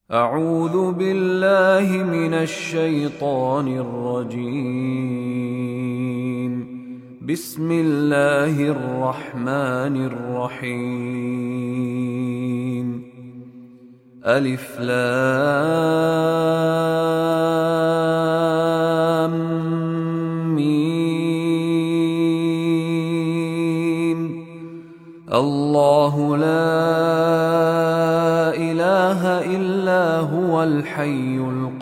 أعوذ بالله من الشيطان الرجيم. بسم الله الرحمن الرحيم. ألف لام ميم. الله لا إله إلا هو الحي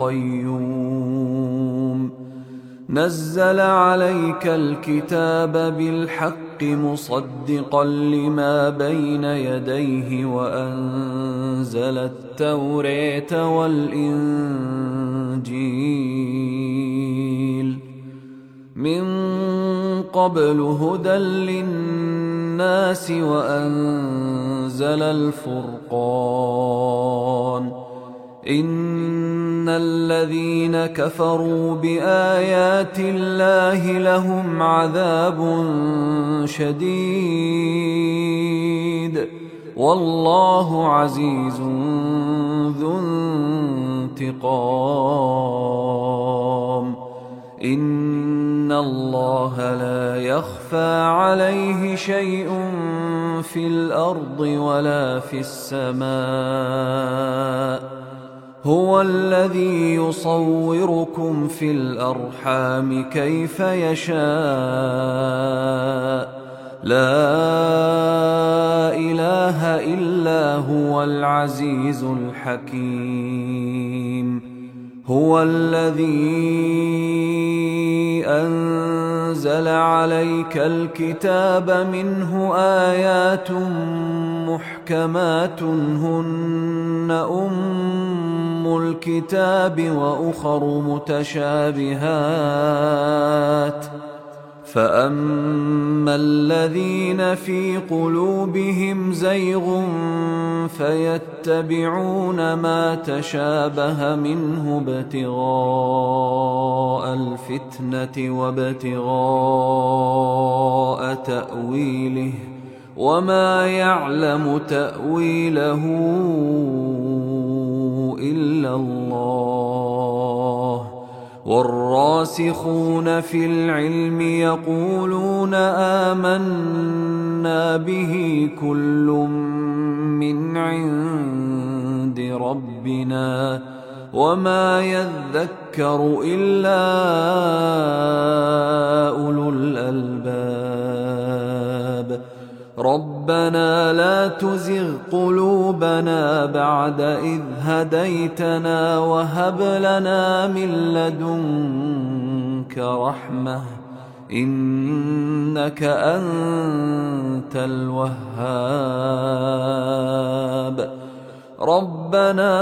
القيوم. نزل عليك الكتاب بالحق مصدقا لما بين يديه وأنزل التوراة والإنجيل من قبل هدى للناس وأنزل الفرقان. إن الذين كفروا بآيات الله لهم عذاب شديد والله عزيز ذو انتقام. إن الله لا يخفى عليه شيء في الأرض ولا في السماء. هو الذي يصوركم في الأرحام كيف يشاء. لا إله إلا هو العزيز الحكيم. هو الذي أنزل عليك الكتاب منه آيات محكمات هن أم الكتاب وأخر متشابهات. فأما الذين في قلوبهم زيغ فيتبعون ما تشابه منه ابتغاء الفتنة وابتغاء تأويله وما يعلم تأويله إلا الله. والراسخون في العلم يقولون آمنا به كل من عند ربنا وما يذكر إلا أولو الألباب. ربنا لا تزغ قلوبنا بعد إذ هديتنا وهب لنا من لدنك رحمة إنك أنت الوهاب. ربنا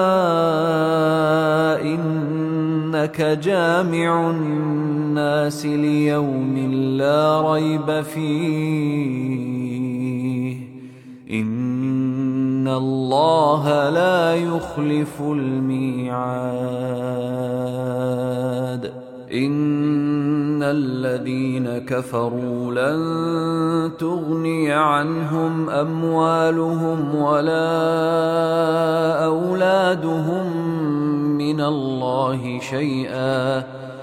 إنك جامع الناس ليوم لا ريب فيه إن الله لا يخلف الميعاد. إن الذين كفروا لن تغني عنهم أموالهم ولا أولادهم من الله شيئا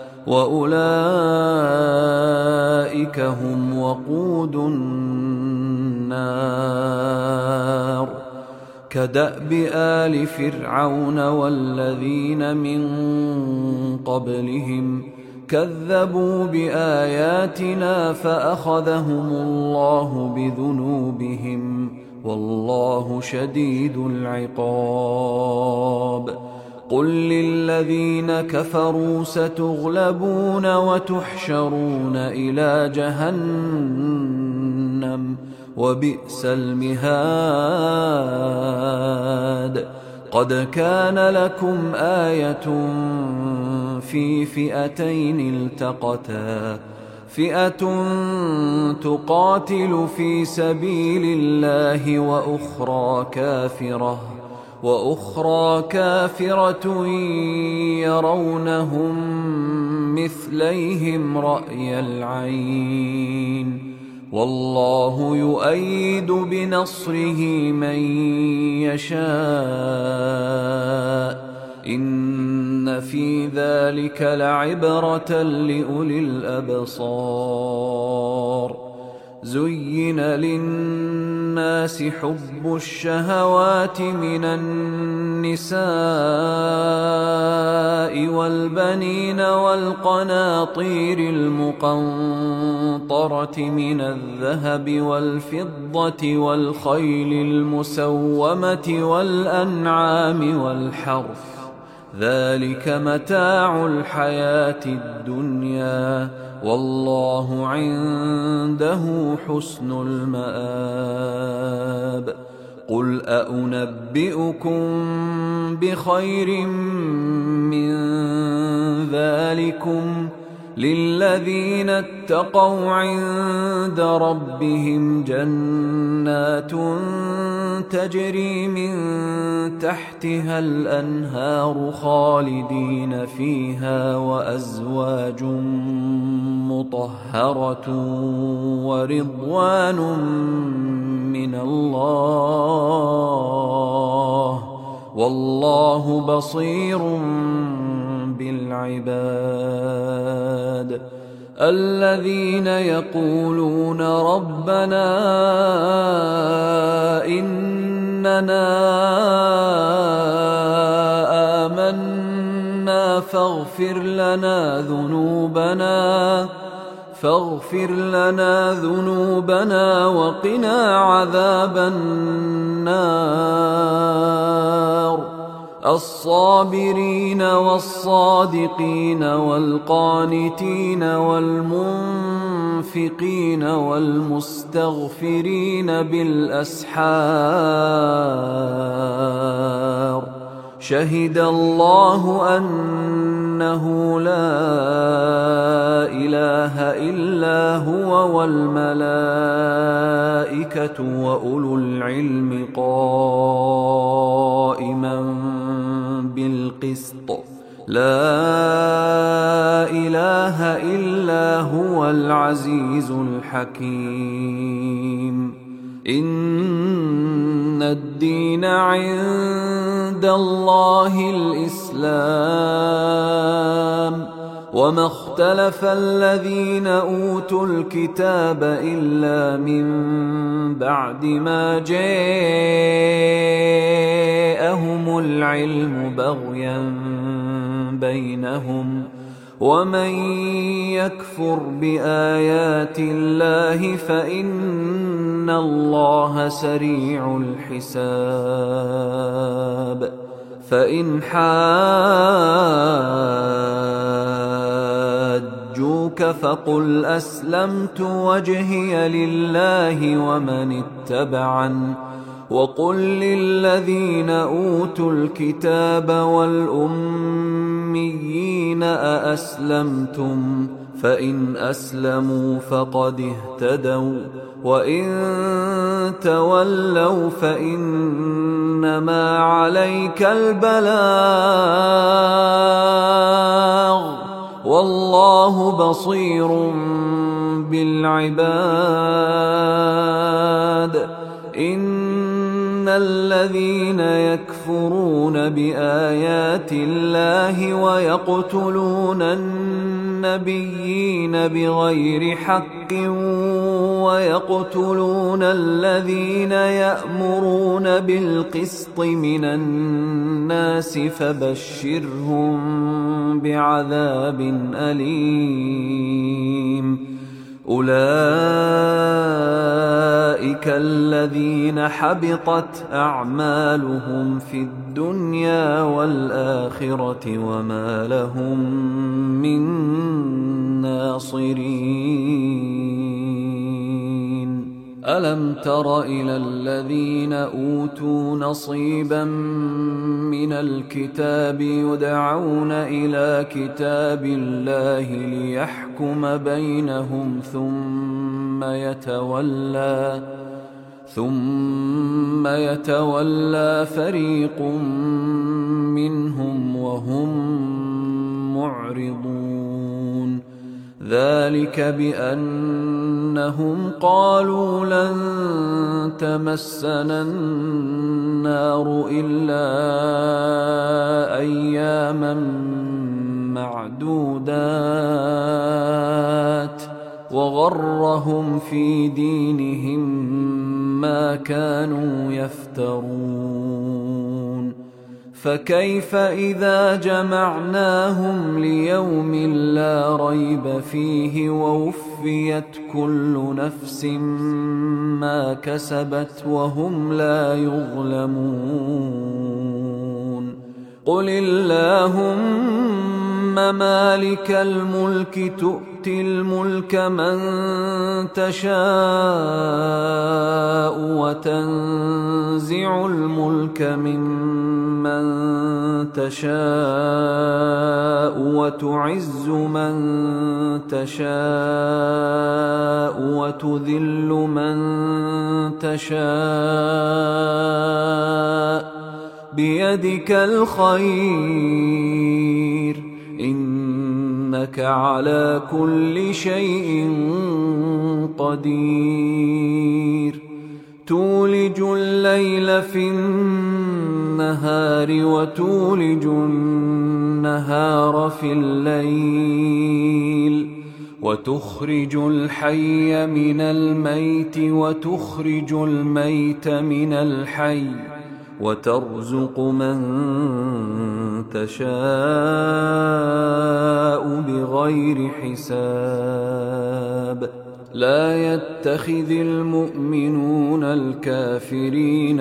وأولئك هم وقود النار. كدأب آل فرعون والذين من قبلهم كذبوا بآياتنا فأخذهم الله بذنوبهم والله شديد العقاب. قل للذين كفروا ستغلبون وتحشرون إلى جهنم وبئس المهاد. قد كان لكم آية في فئتين التقتا فئة تقاتل في سبيل الله وأخرى كافرة يرونهم مثليهم رأي العين والله يؤيد بنصره من يشاء إن في ذلك لعبرة لأولي الأبصار. زين للناس حب الشهوات من النساء والبنين والقناطير المقنطرة من الذهب والفضة والخيل المسومة والأنعام والحرث، ذلك متاع الحياة الدنيا، والله عنده حسن المآب. قل أنبئكم بخير من ذلكم للذين اتقوا عند ربهم جنات تجري من تحتها الأنهار خالدين فيها، وأزواج مطهرة ورضوان من الله، والله بصير بالعباد. الذين يقولون ربنا إننا آمنا فاغفر لنا ذنوبنا وقنا عذاب النار. الصابرين والصادقين والقانتين والمنفقين والمستغفرين بالأسحار. شهد الله أنه لا إله إلا هو والملائكة وأولو العلم قائما بالقسط، لا إله إلا هو العزيز الحكيم. إن الدين عند الله الإسلام، وما اختلف الذين أوتوا الكتاب إلا من بعد ما جاءهم العلم بغيا بينهم، ومن يكفر بآيات الله فإن الله سريع الحساب. فإن حاجوك فقل أسلمت وجهي لله ومن اتبعن، وقل للذين أوتوا الكتاب والأميين أأسلمتم؟ فإن أسلموا فقد اهتدوا، وإن تولوا فإنما عليك البلاغ، والله بصير بالعباد. إن الذين يكفرون بآيات الله ويقتلون النبيين بغير حق ويقتلون الذين يأمرون بالقسط من الناس فبشرهم بعذاب أليم. أولئك الذين حبطت أعمالهم في الدنيا والآخرة وما لهم من ناصرين. ألم تر إلى الذين أوتوا نصيبا من الكتاب يدعون إلى كتاب الله ليحكم بينهم ثم يتولى فريق منهم وهم معرضون. ذلك بأنهم قالوا لن تمسنا النار إلا أياما وغرهم في دينهم ما كانوا يفترون فكيف إذا جمعناهم ليوم لا ريب فيه ووفيت كل نفس ما كسبت وهم لا يظلمون قل اللهم مالك الملك تؤتي الملك من تشاء وتنزع الملك ممن تشاء وتعز من تشاء وتذل من تشاء بيدك الخير إنك على كل شيء قدير تولج الليل في النهار وتولج النهار في الليل وتخرج الحي من الميت وتخرج الميت من الحي وترزق من تشاء بغير حساب لا يتخذ المؤمنون الكافرين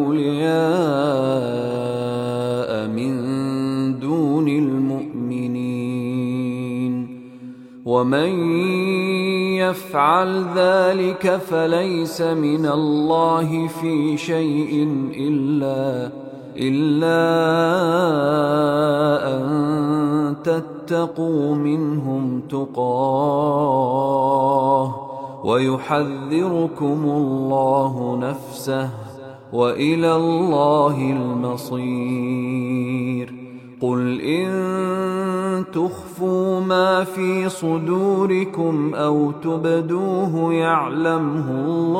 أولياء من دون المؤمنين ومن يفعل ذلك فليس من الله في شيء إلا أن تتقوا منهم تقاه ويحذركم الله نفسه وإلى الله المصير قل إن تخفوا ما في صدوركم أو تبدوه يعلمه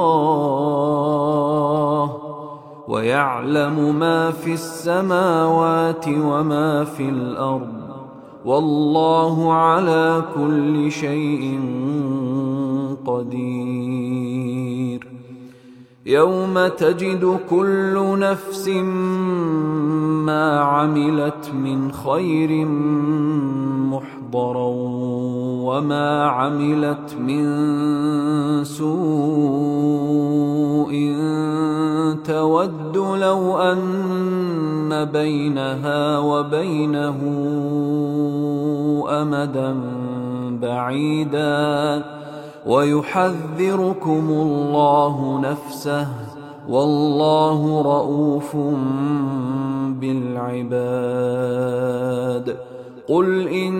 الله ويعلم ما في السماوات وما في الأرض والله على كل شيء قدير يوم تجد كل نفس ما عملت من خير محضرا وما عملت من سوء تود لو أن بينها وبينه أمدا بعيدا ويحذركم الله نفسه والله رؤوف بالعباد قل إن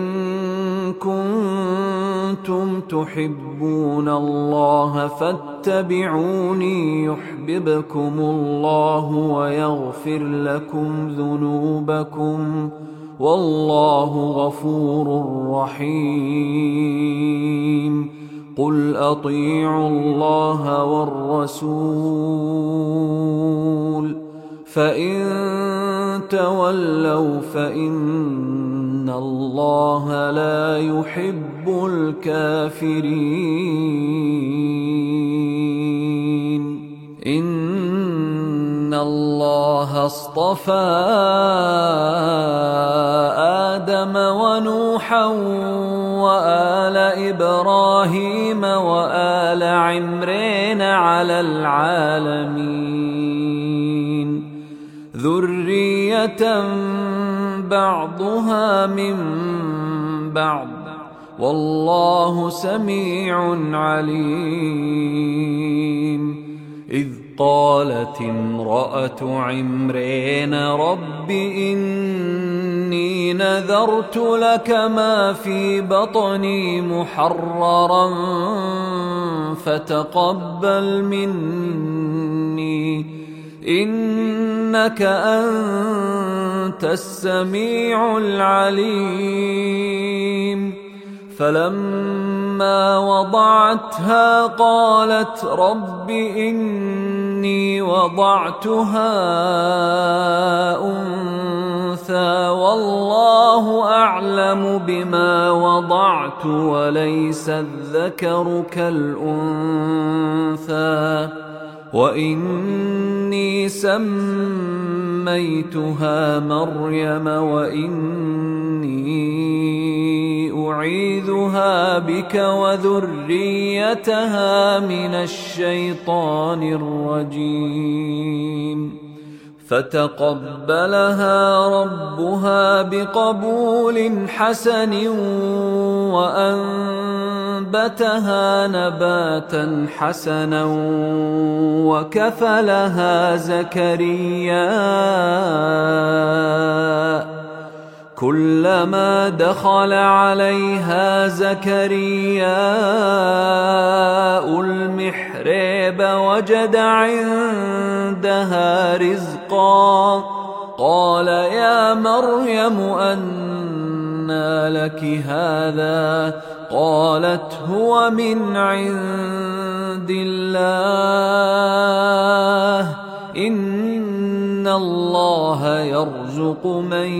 كنتم تحبون الله فاتبعوني يحببكم الله ويغفر لكم ذنوبكم والله غفور رحيم قل أطيعوا الله والرسول فإن تولوا فإن الله لا يحب الكافرين إن الله اصطفى آدم ونوحا وآل إبراهيم وآل عمران على العالمين ذرية بعضها من بعض والله سميع عليم إذ قالت امرأة عمران رب إني نذرت لك ما في بطني محررا فتقبل مني إنك أنت السميع العليم فلما وضعتها قالت رب إني وضعتها أنثى والله الله أعلم بما وضعت وليس الذكر كالأنثى وإني سميتها مريم وإني أعيذها بك وذريتها من الشيطان الرجيم فتقبلها ربها بقبول حسن وأنبتها نباتا حسنا وكفلها زكريا كلما دخل عليها زكرياء المحراب وجد عندها رزقا قال يا مريم أنى لك هذا قالت هو من عند الله إن الله يرزق من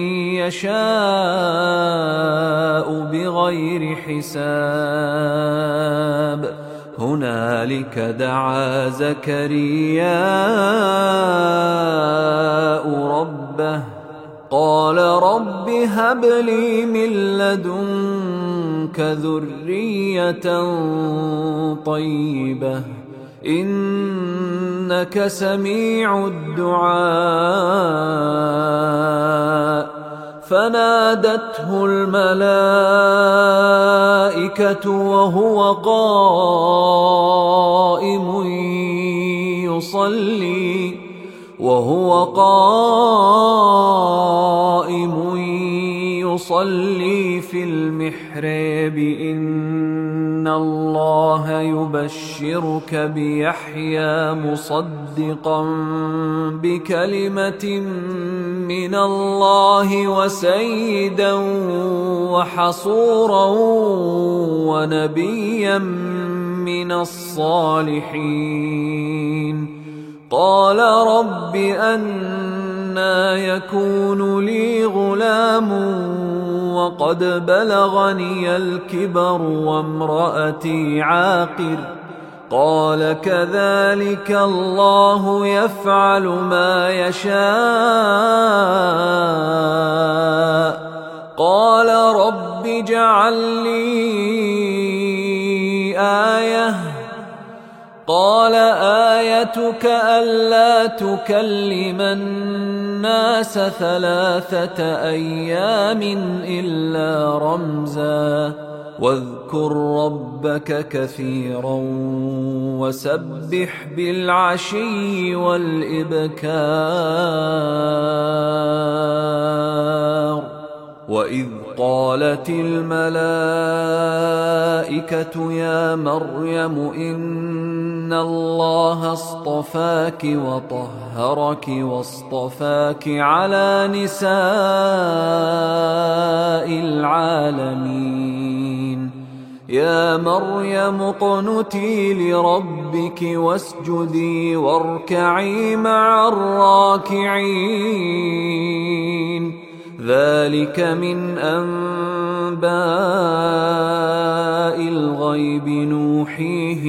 يشاء بغير حساب هنالك دعا زكرياء ربه قال رب هب لي من لدنك ذرية طيبة إنك سميع الدعاء فنادته الملائكة وهو قائم يصلي في المحراب إن الله يبشرك بيحيى مصدقا بكلمة من الله وسيدا وحصورا ونبيا من الصالحين قال رب أنى يكون لي غلام وقد بلغني الكبر وامرأتي عاقر قال كذلك الله يفعل ما يشاء قال رب اجعل لي آية قال آيتك ألا تكلم الناس 3 أيام إلا رمزا واذكر ربك كثيرا وسبح بالعشي والإبكار وإذ قالت الملائكة يا مريم إن الله اصطفاك وطهرك واصطفاك على نساء العالمين يا مريم اقنتي لربك واسجدي واركعي مع الراكعين ذلك من أنباء الغيب نوحيه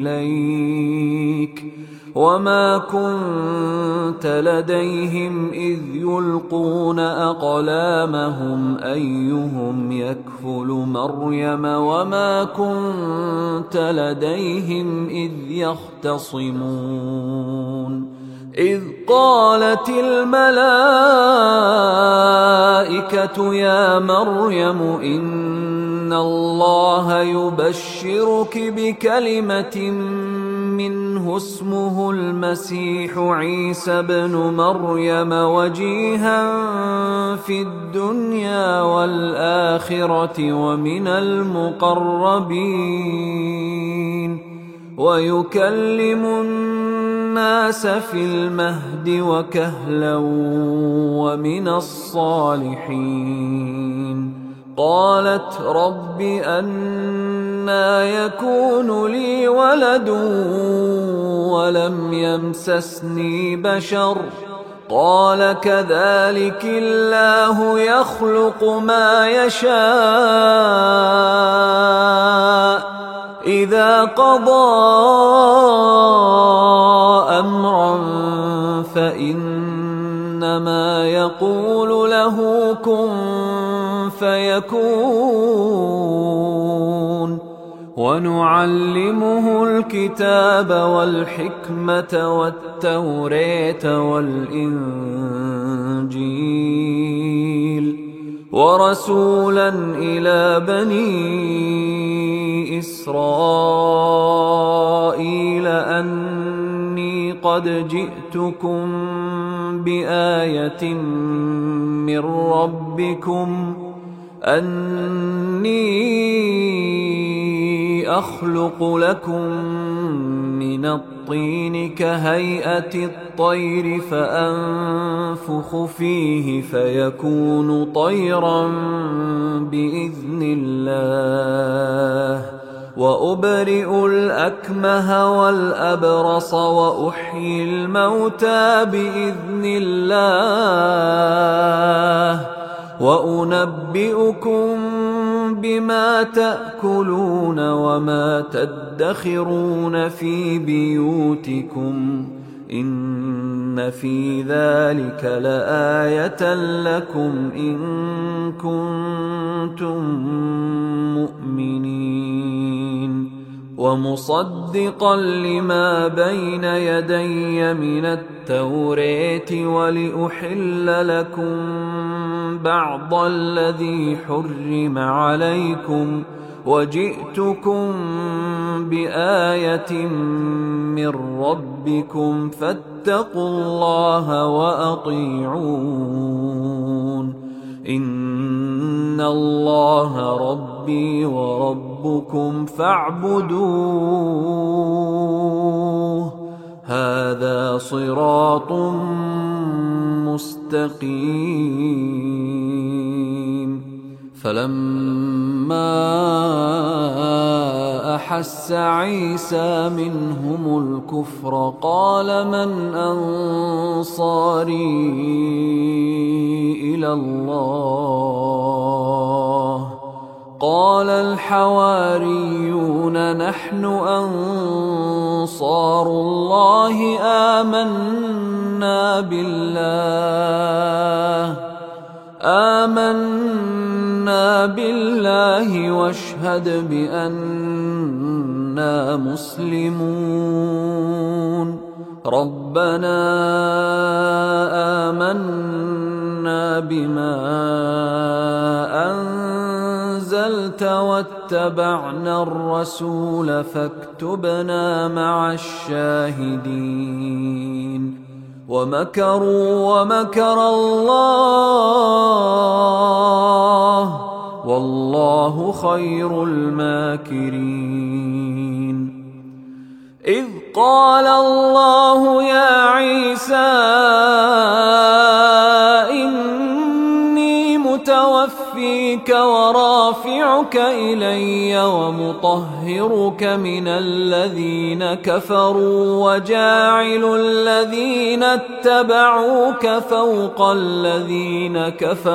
إليك وما كنت لديهم إذ يلقون أقلامهم أيهم يكفل مريم وما كنت لديهم إذ يختصمون إذ قالت الملائكة يا مريم إن الله يبشرك بكلمة منه اسمه المسيح عيسى بن مريم وجيها في الدنيا والآخرة ومن المقربين ويكلم الناس في المهد وكهلا ومن الصالحين قالت رب أنى يكون لي ولد ولم يمسسني بشر قال كذلك الله يخلق ما يشاء إذا قضى أمرا فإنما يقول له كن فيكون. ونعلمه الكتاب والحكمة والتوراة والإنجيل ورسولا إلى بني إسرائيل أني قد جئتكم بآية من ربكم أني أخلق لكم من الطين كهيئة الطير فأنفخ فيه فيكون طيرا بإذن الله وأبرئ الأكمه والأبرص وأحيي الموتى بإذن الله وأنبئكم بما تأكلون وما تدخرون في بيوتكم إن في ذلك لآية لكم إن كنتم مؤمنين. ومصدقا لما بين يدي من التوراة ولأحل لكم بعض الذي حرم عليكم وجئتكم بآية من ربكم فاتقوا الله وأطيعون إن الله ربي وربكم فاعبدوه هذا صراط مستقيم. فلما أحس عيسى منهم الكفر قال من أنصاري إلى الله قال الحواريون نحن أنصار الله آمنا بالله واشهد بأننا مسلمون. ربنا آمنا بما أنزلت واتبعنا الرسول فاكتبنا مع الشاهدين. ومكروا ومكر الله والله خير الماكرين. إذ قال الله يا عيسى إني متوفيك ورافعك إلي ومطهرك من الذين كفروا وجاعل الذين اتبعوك فوق الذين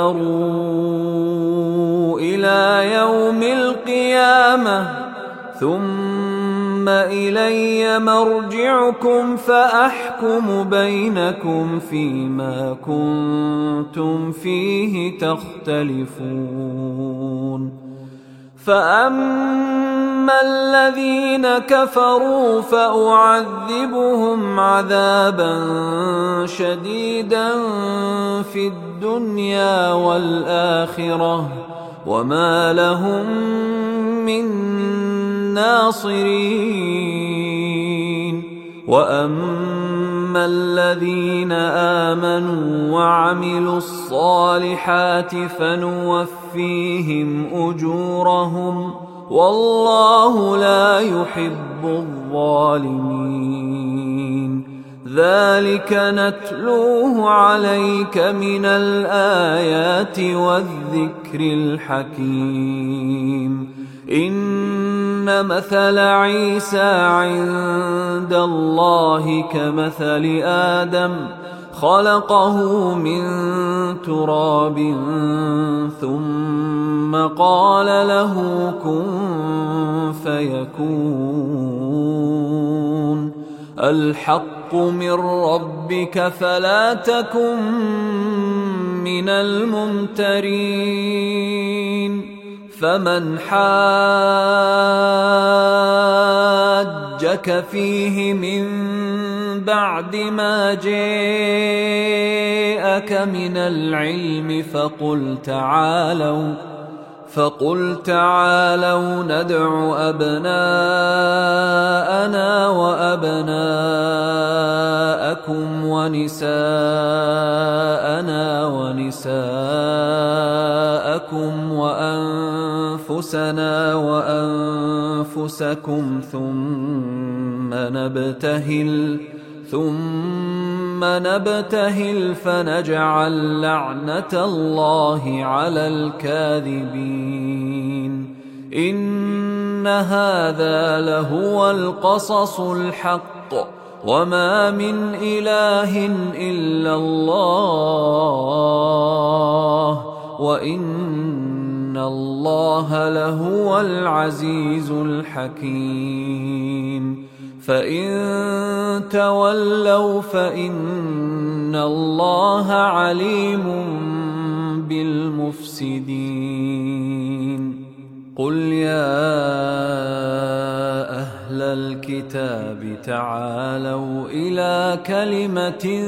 كفروا إلى يوم القيامة ثم إلي مرجعكم فأحكم بينكم فيما كنتم فيه تختلفون. فأما الذين كفروا فأعذبهم عذابا شديدا في الدنيا والآخرة وما لهم من ناصرين. وأما الذين آمنوا وعملوا الصالحات فنوفيهم أجورهم والله لا يحب الظالمين. ذلك نتلوه عليك من الآيات والذكر الحكيم. إن مثل عيسى عند الله كمثل آدم خلقه من تراب ثم قال له كن فيكون الحق من ربك فلا تكن من الممترين فمن حاجك فيه من بعد ما جاءك من العلم فقل تعالوا ندع أبناءنا وأبناءكم ونساءنا ونساءكم وأنفسنا وأنفسكم ثم نبتهل فنجعل لعنة الله على الكاذبين إن هذا لهو القصص الحق وما من إله إلا الله وإن الله لهو العزيز الحكيم فإن تولوا فإن الله عليم بالمفسدين قل يا أهل الكتاب تعالوا إلى كلمة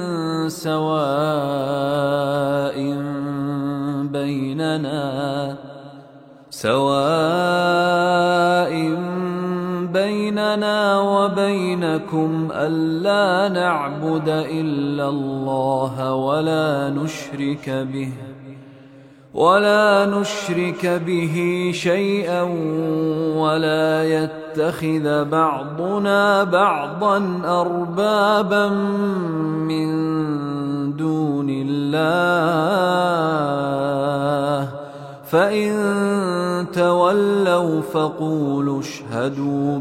سواء بيننا وبينكم ألا نعبد إلا الله ولا نشرك به شيئا ولا يتخذ بعضنا بعضا أربابا من دون الله فإن تولوا فقولوا اشهدوا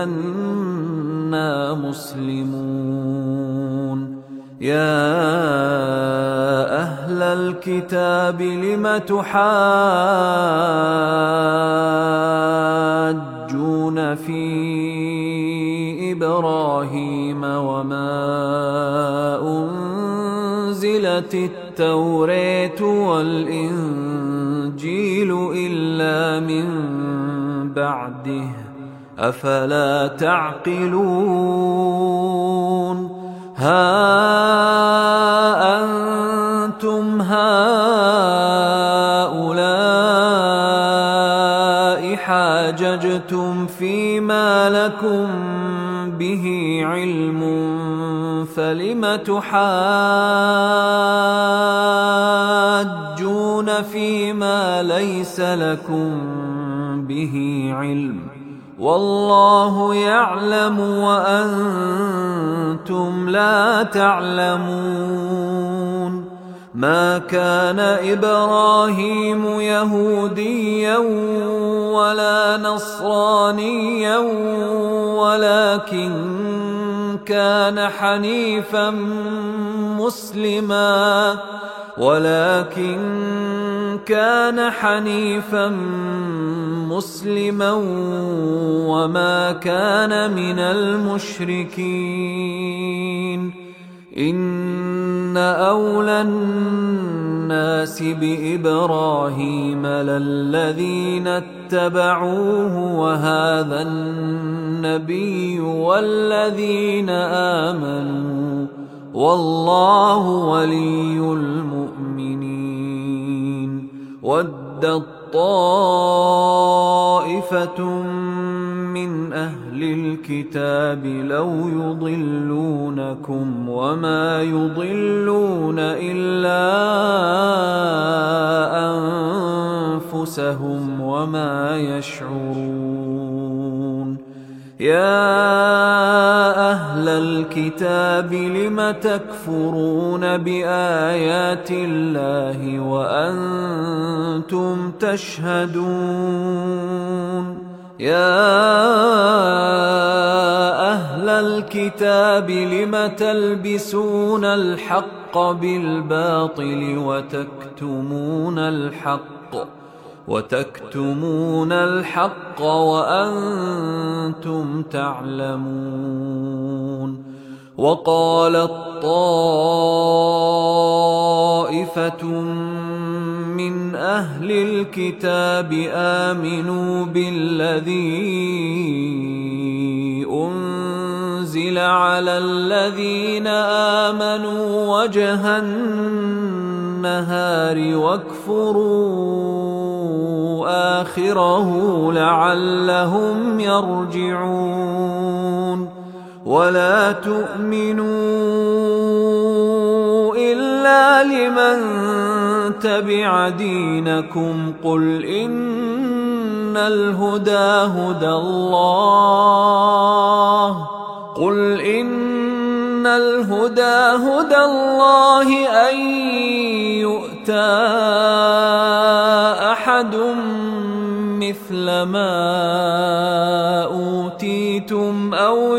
بأننا مسلمون يا أهل الكتاب لم تحاجون في إبراهيم وما أنزلت التوراة والإنجيل إلا من بعده أفلا تعقلون ها أنتم هؤلاء حاججتم فيما لكم به علم فلم تحاجون فيما ليس لكم به علم والله يعلم وأنتم لا تعلمون ما كان إبراهيم يهوديا ولا نصرانيا ولكن كان حنيفا مسلما وما كان من المشركين إن أولى الناس بإبراهيم للذين اتبعوه وهذا النبي والذين آمنوا والله ولي المؤمنين ودت طائفة من أهل الكتاب لو يضلونكم وما يضلون إلا أنفسهم وما يشعرون يا أهل الكتاب لم تكفرون بآيات الله وأنتم تشهدون يا أهل الكتاب لم تلبسون الحق بالباطل وتكتمون الحق وأنتم تعلمون. وقالت طائفة من أهل الكتاب آمنوا بالذي أنزل على الذين آمنوا وجه النهار واكفروا آخره لعلهم يرجعون. ولا تؤمنوا إلا لمن تبع دينكم قل إن الهدى هدى الله أن يؤتى أحد مثل ما أوتيتم أو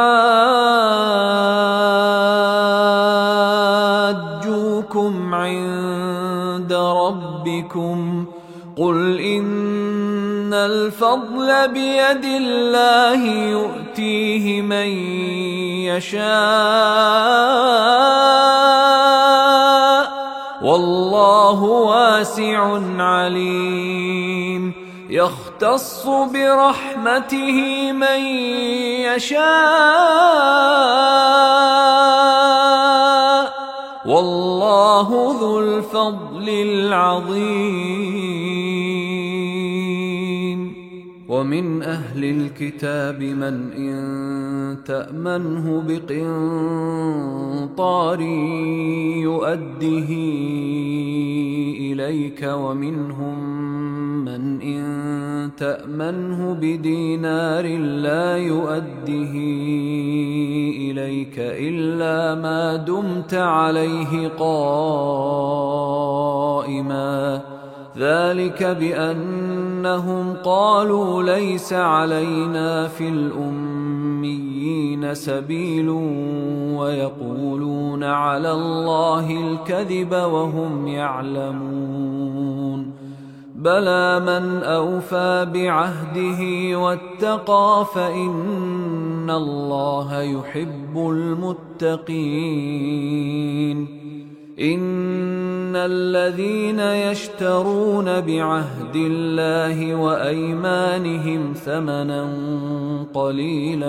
يحاجوكم عند ربكم قل إن الفضل بيد الله يؤتيه من يشاء والله واسع عليم. يختص برحمته من يشاء والله ذو الفضل العظيم. ومن أهل الكتاب من إن تأمنه بقنطار يؤده إليك ومنهم من إن تأمنه بدينار لا يؤده إليك إلا ما دمت عليه قائما ذلك بأنهم قالوا ليس علينا في الأميين سبيل ويقولون على الله الكذب وهم يعلمون. بلى من أوفى بعهده واتقى فإن الله يحب المتقين. إن الذين يشترون بعهد الله وأيمانهم ثمنا قليلا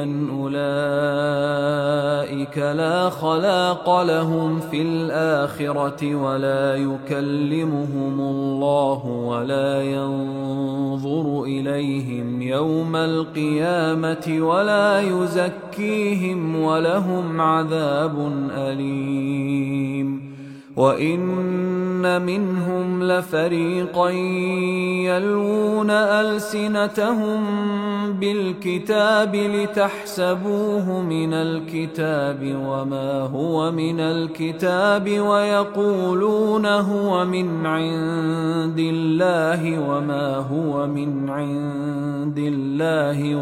أولئك لا خلاق لهم في الآخرة ولا يكلمهم الله ولا ينظر إليهم يوم القيامة ولا يزكيهم ولهم عذاب أليم. وإن منهم لفريقا يلوون ألسنتهم بالكتاب لتحسبوه من الكتاب وما هو من الكتاب ويقولون هو من عند الله وما هو من عند الله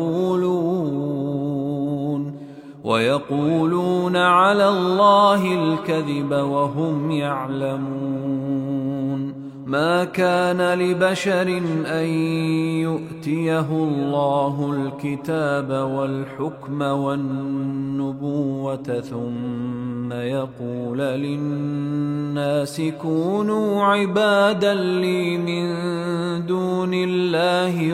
ويقولون على الله الكذب وهم يعلمون. ما كان لبشر أن يؤتيه الله الكتاب والحكم والنبوة ثم يقول للناس كونوا عبادا لي من دون الله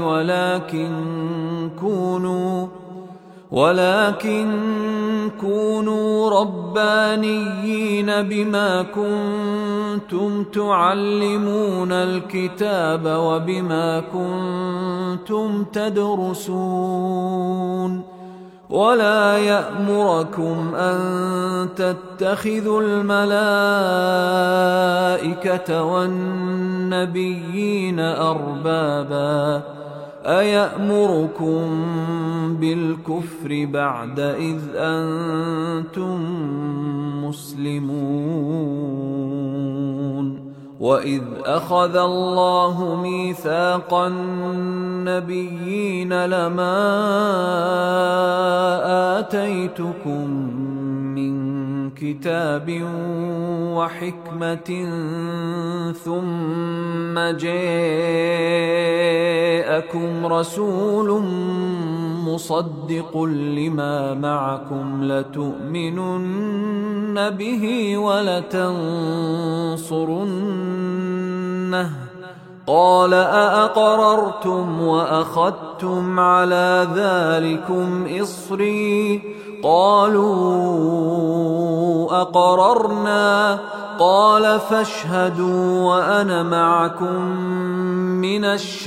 ولكن كونوا ربانيين بما كنتم تعلمون الكتاب وبما كنتم تدرسون. ولا يأمركم أن تتخذوا الملائكة والنبيين أربابا أيأمركم بالكفر بعد إذ أنتم مسلمون. وإذ أخذ الله ميثاق النبيين لما آتيتكم من كتاب وحكمة ثم جاءكم رسول مصدق لما معكم لتؤمنن به ولتنصرنه قال أأقررتم وأخذتم على ذلكم إصري قالوا أقررنا قال فاشهدوا وأنا معكم من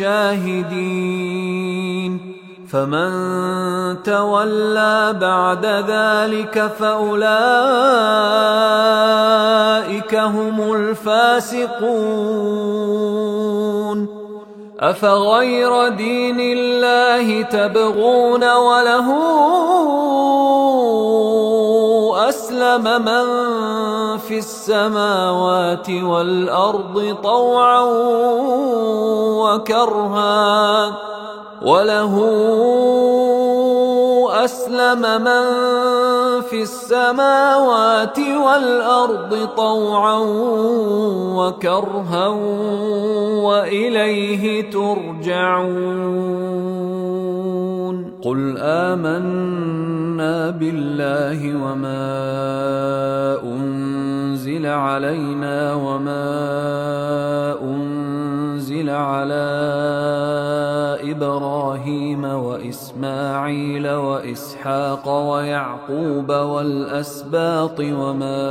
الشاهدين فمن تولى بعد ذلك فأولئك هم الفاسقون أفغير دين الله تبغون وله أسلم من في السماوات والأرض طوعا وكرها وإليه ترجعون قل آمنا بالله وما أنزل علينا وما أنزل على إبراهيم وإسماعيل وإسحاق ويعقوب والأسباط وما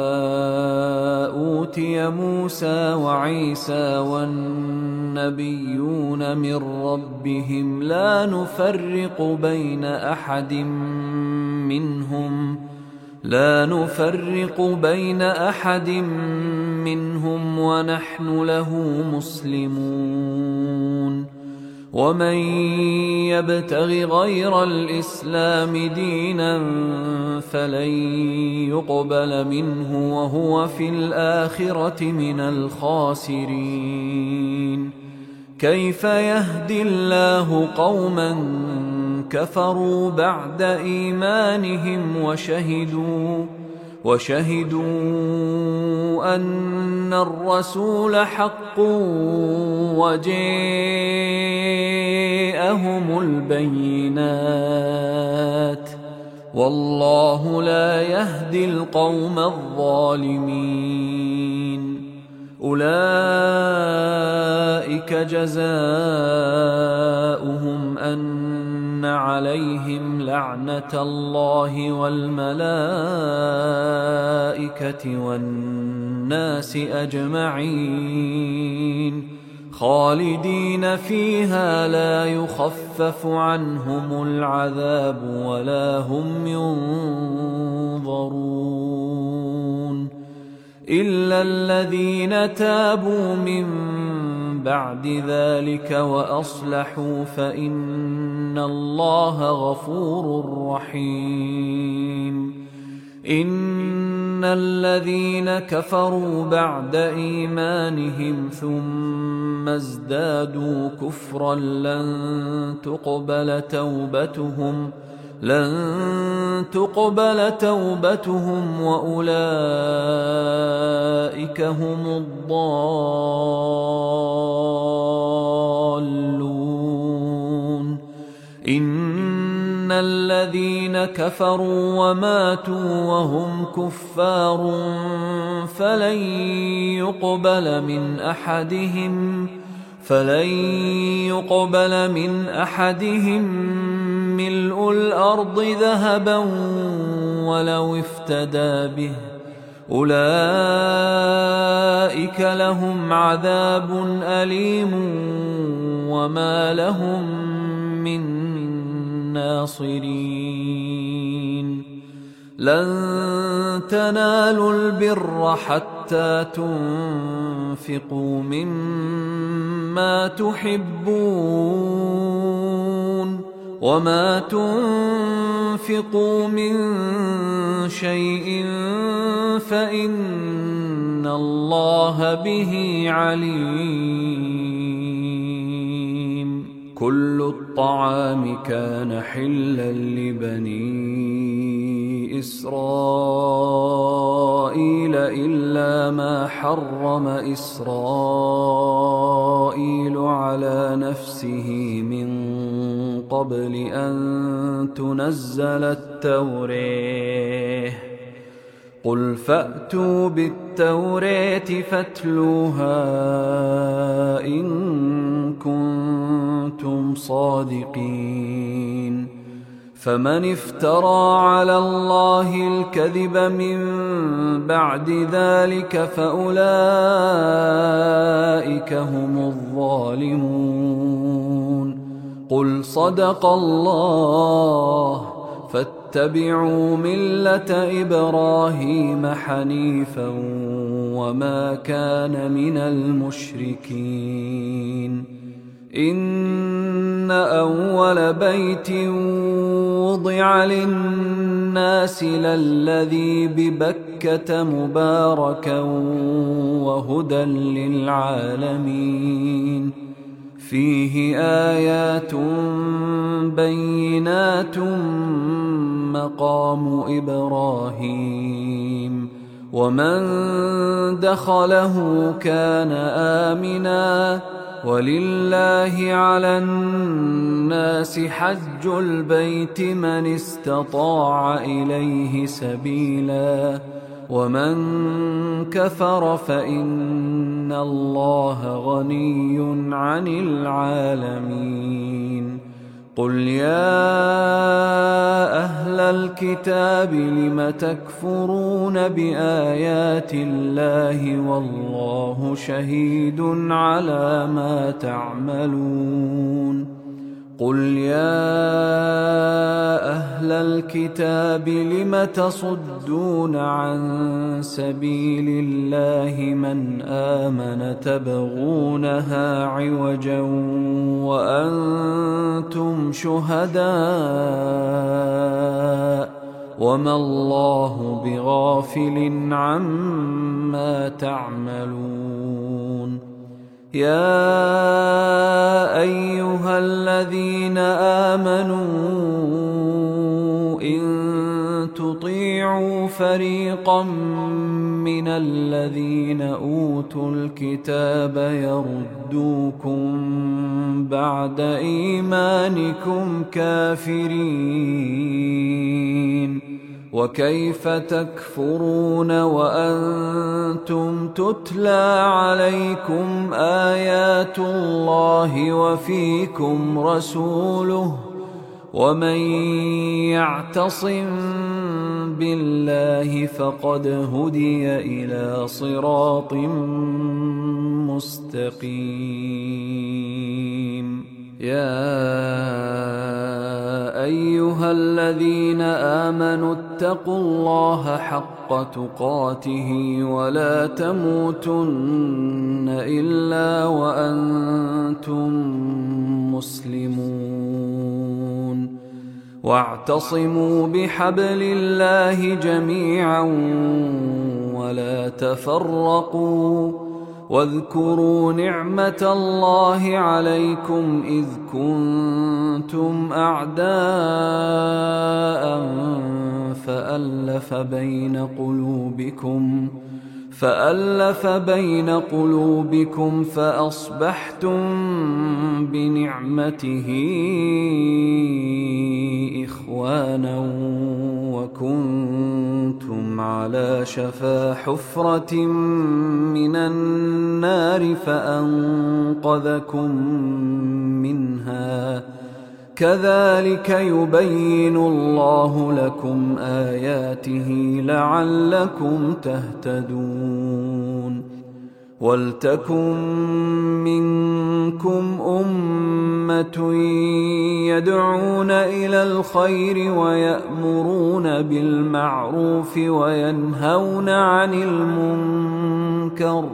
أوتي موسى وعيسى والنبيون من ربهم لا نفرق بين أحد منهم ونحن له مسلمون ومن يبتغ غير الإسلام دينا فلن يقبل منه وهو في الآخرة من الخاسرين كيف يهدي الله قوما كفروا بعد إيمانهم وشهدوا أن الرسول حق وجاءهم البينات والله لا يهدي القوم الظالمين أولئك جزاؤهم أن عليهم لعنة الله والملائكة والناس أجمعين خالدين فيها لا يخفف عنهم العذاب ولا هم ينظرون إلا الذين تابوا من بعد ذلك وأصلحوا فإن الله غفور رحيم إن الذين كفروا بعد إيمانهم ثم ازدادوا كفرا لن تقبل توبتهم وأولئك هم الضالون إن الذين كفروا وماتوا وهم كفار فلن يقبل من أحدهم ملء الأرض ذهبا ولو افتدى به أولئك لهم عذاب أليم وما لهم من ناصرين لن تنالوا البر حتى تنفقوا مما تحبون وما تنفقوا من شيء فإن الله به عليم. كل الطعام كان حلا لبني إسرائيل إلا ما حرم إسرائيل على نفسه من قبل أن تنزل التوراة. قل فأتوا بالتوراة فاتلوها إن كنتم صادقين. فمن افترى على الله الكذب من بعد ذلك فأولئك هم الظالمون. قل صدق الله فاتبعوا ملة إبراهيم حنيفا وما كان من المشركين. إن أول بيت وضع للناس للذي ببكة مباركا وهدى للعالمين. فيه آيات بينات مقام إبراهيم ومن دخله كان آمنا. ولله على الناس حج البيت من استطاع إليه سبيلا ومن كفر فإن الله غني عن العالمين. قل يا أهل الكتاب لم تكفرون بآيات الله والله شهيد على ما تعملون. قل يا أهل الكتاب لم تصدون عن سبيل الله من آمن تبغونها عوجا وأنتم شهداء وما الله بغافل عما تعملون. يا أيها الذين آمنوا إن تطيعوا فريقا من الذين أوتوا الكتاب يردوكم بعد إيمانكم كافرين. وكيف تكفرون وأنتم تتلى عليكم آيات الله وفيكم رسوله ومن يعتصم بالله فقد هدي إلى صراط مستقيم. يا أيها الذين آمنوا اتقوا الله حق تقاته ولا تموتن إلا وأنتم مسلمون. واعتصموا بحبل الله جميعا ولا تفرقوا. واذكروا نعمة الله عليكم إذ كنتم أعداء فألف بين قلوبكم فأصبحتم بنعمته إخوانا وكنتم على شفا حفرة من النار فأنقذكم منها. كذلك يبين الله لكم آياته لعلكم تهتدون. ولتكن منكم أمة يدعون إلى الخير ويأمرون بالمعروف وينهون عن المنكر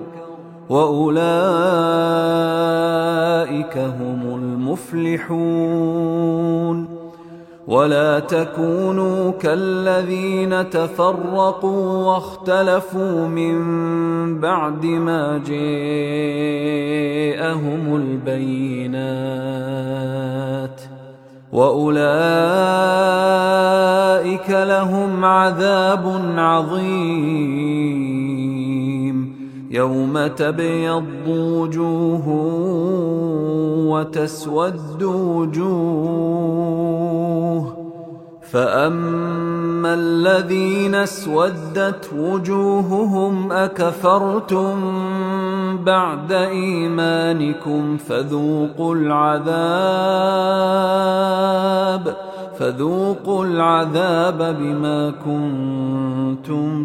وأولئك هم المفلحون. ولا تكونوا كالذين تفرقوا واختلفوا من بعد ما جاءهم البينات وأولئك لهم عذاب عظيم يوم تبيض وجوه وتسود وجوه فأما الذين اسودت وجوههم أكفرتم بعد إيمانكم فذوقوا العذاب بما كنتم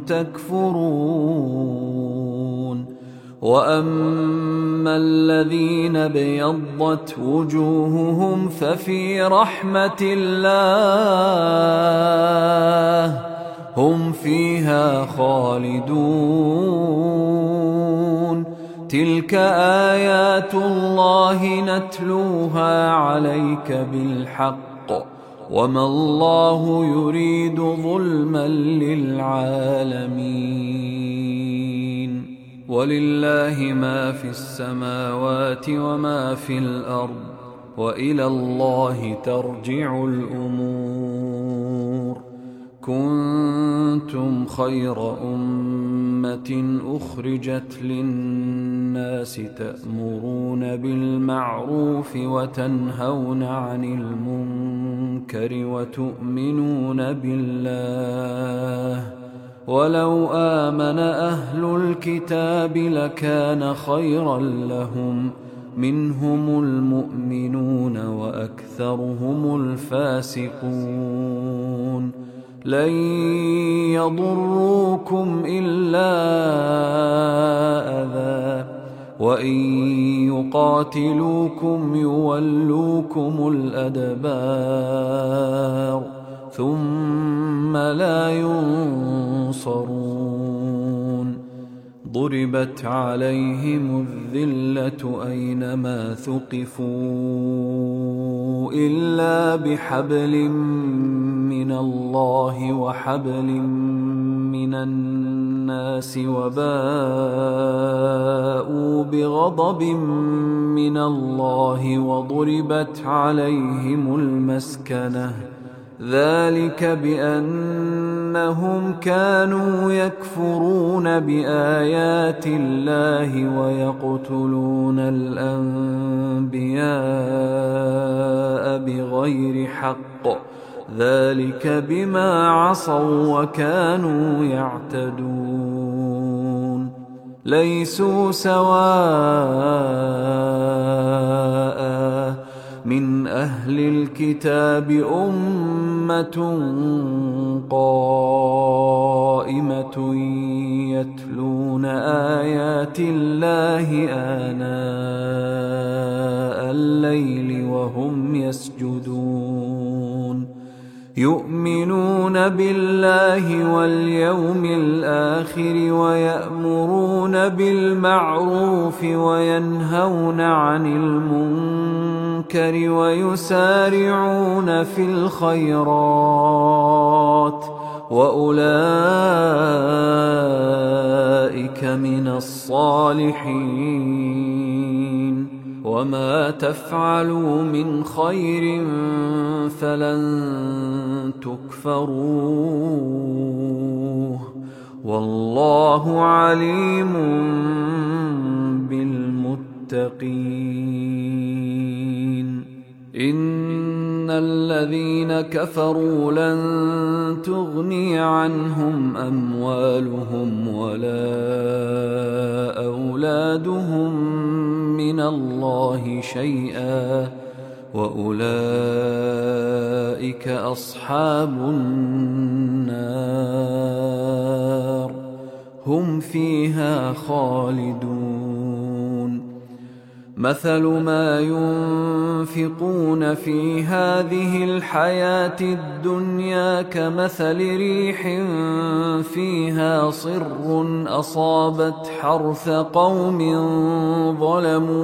تكفرون وأما الذين ابيضت وجوههم ففي رحمة الله هم فيها خالدون تلك آيات الله نتلوها عليك بالحق وما الله يريد ظلما للعالمين ولله ما في السماوات وما في الأرض وإلى الله ترجع الأمور كنتم خير أمة أخرجت للناس تأمرون بالمعروف وتنهون عن المنكر وتؤمنون بالله ولو آمن أهل الكتاب لكان خيرا لهم منهم المؤمنون وأكثرهم الفاسقون لن يضروكم إلا أذى وإن يقاتلوكم يولوكم الأدبار ثم لا ينصرون ضربت عليهم الذلة أينما ثقفوا إلا بحبل من الله وحبل من الناس وباءوا بغضب من الله وضربت عليهم المسكنة ذلك بأنهم كانوا يكفرون بآيات الله ويقتلون الأنبياء بغير حق ذلك بما عصوا وكانوا يعتدون ليسوا سواء من أهل الكتاب أمة قائمة يتلون آيات الله آناء الليل وهم يسجدون يؤمنون بالله واليوم الآخر ويأمرون بالمعروف وينهون عن المنكر ويسارعون في الخيرات وأولئك من الصالحين وما تفعلوا من خير فلن تكفروه والله عليم بالمتقين إن الذين كفروا لن تغني عنهم أموالهم ولا أولادهم من الله شيئا وأولئك أصحاب النار هم فيها خالدون مثل ما ينفقون في هذه الحياة الدنيا كمثل ريح فيها صر أصابت حرث قوم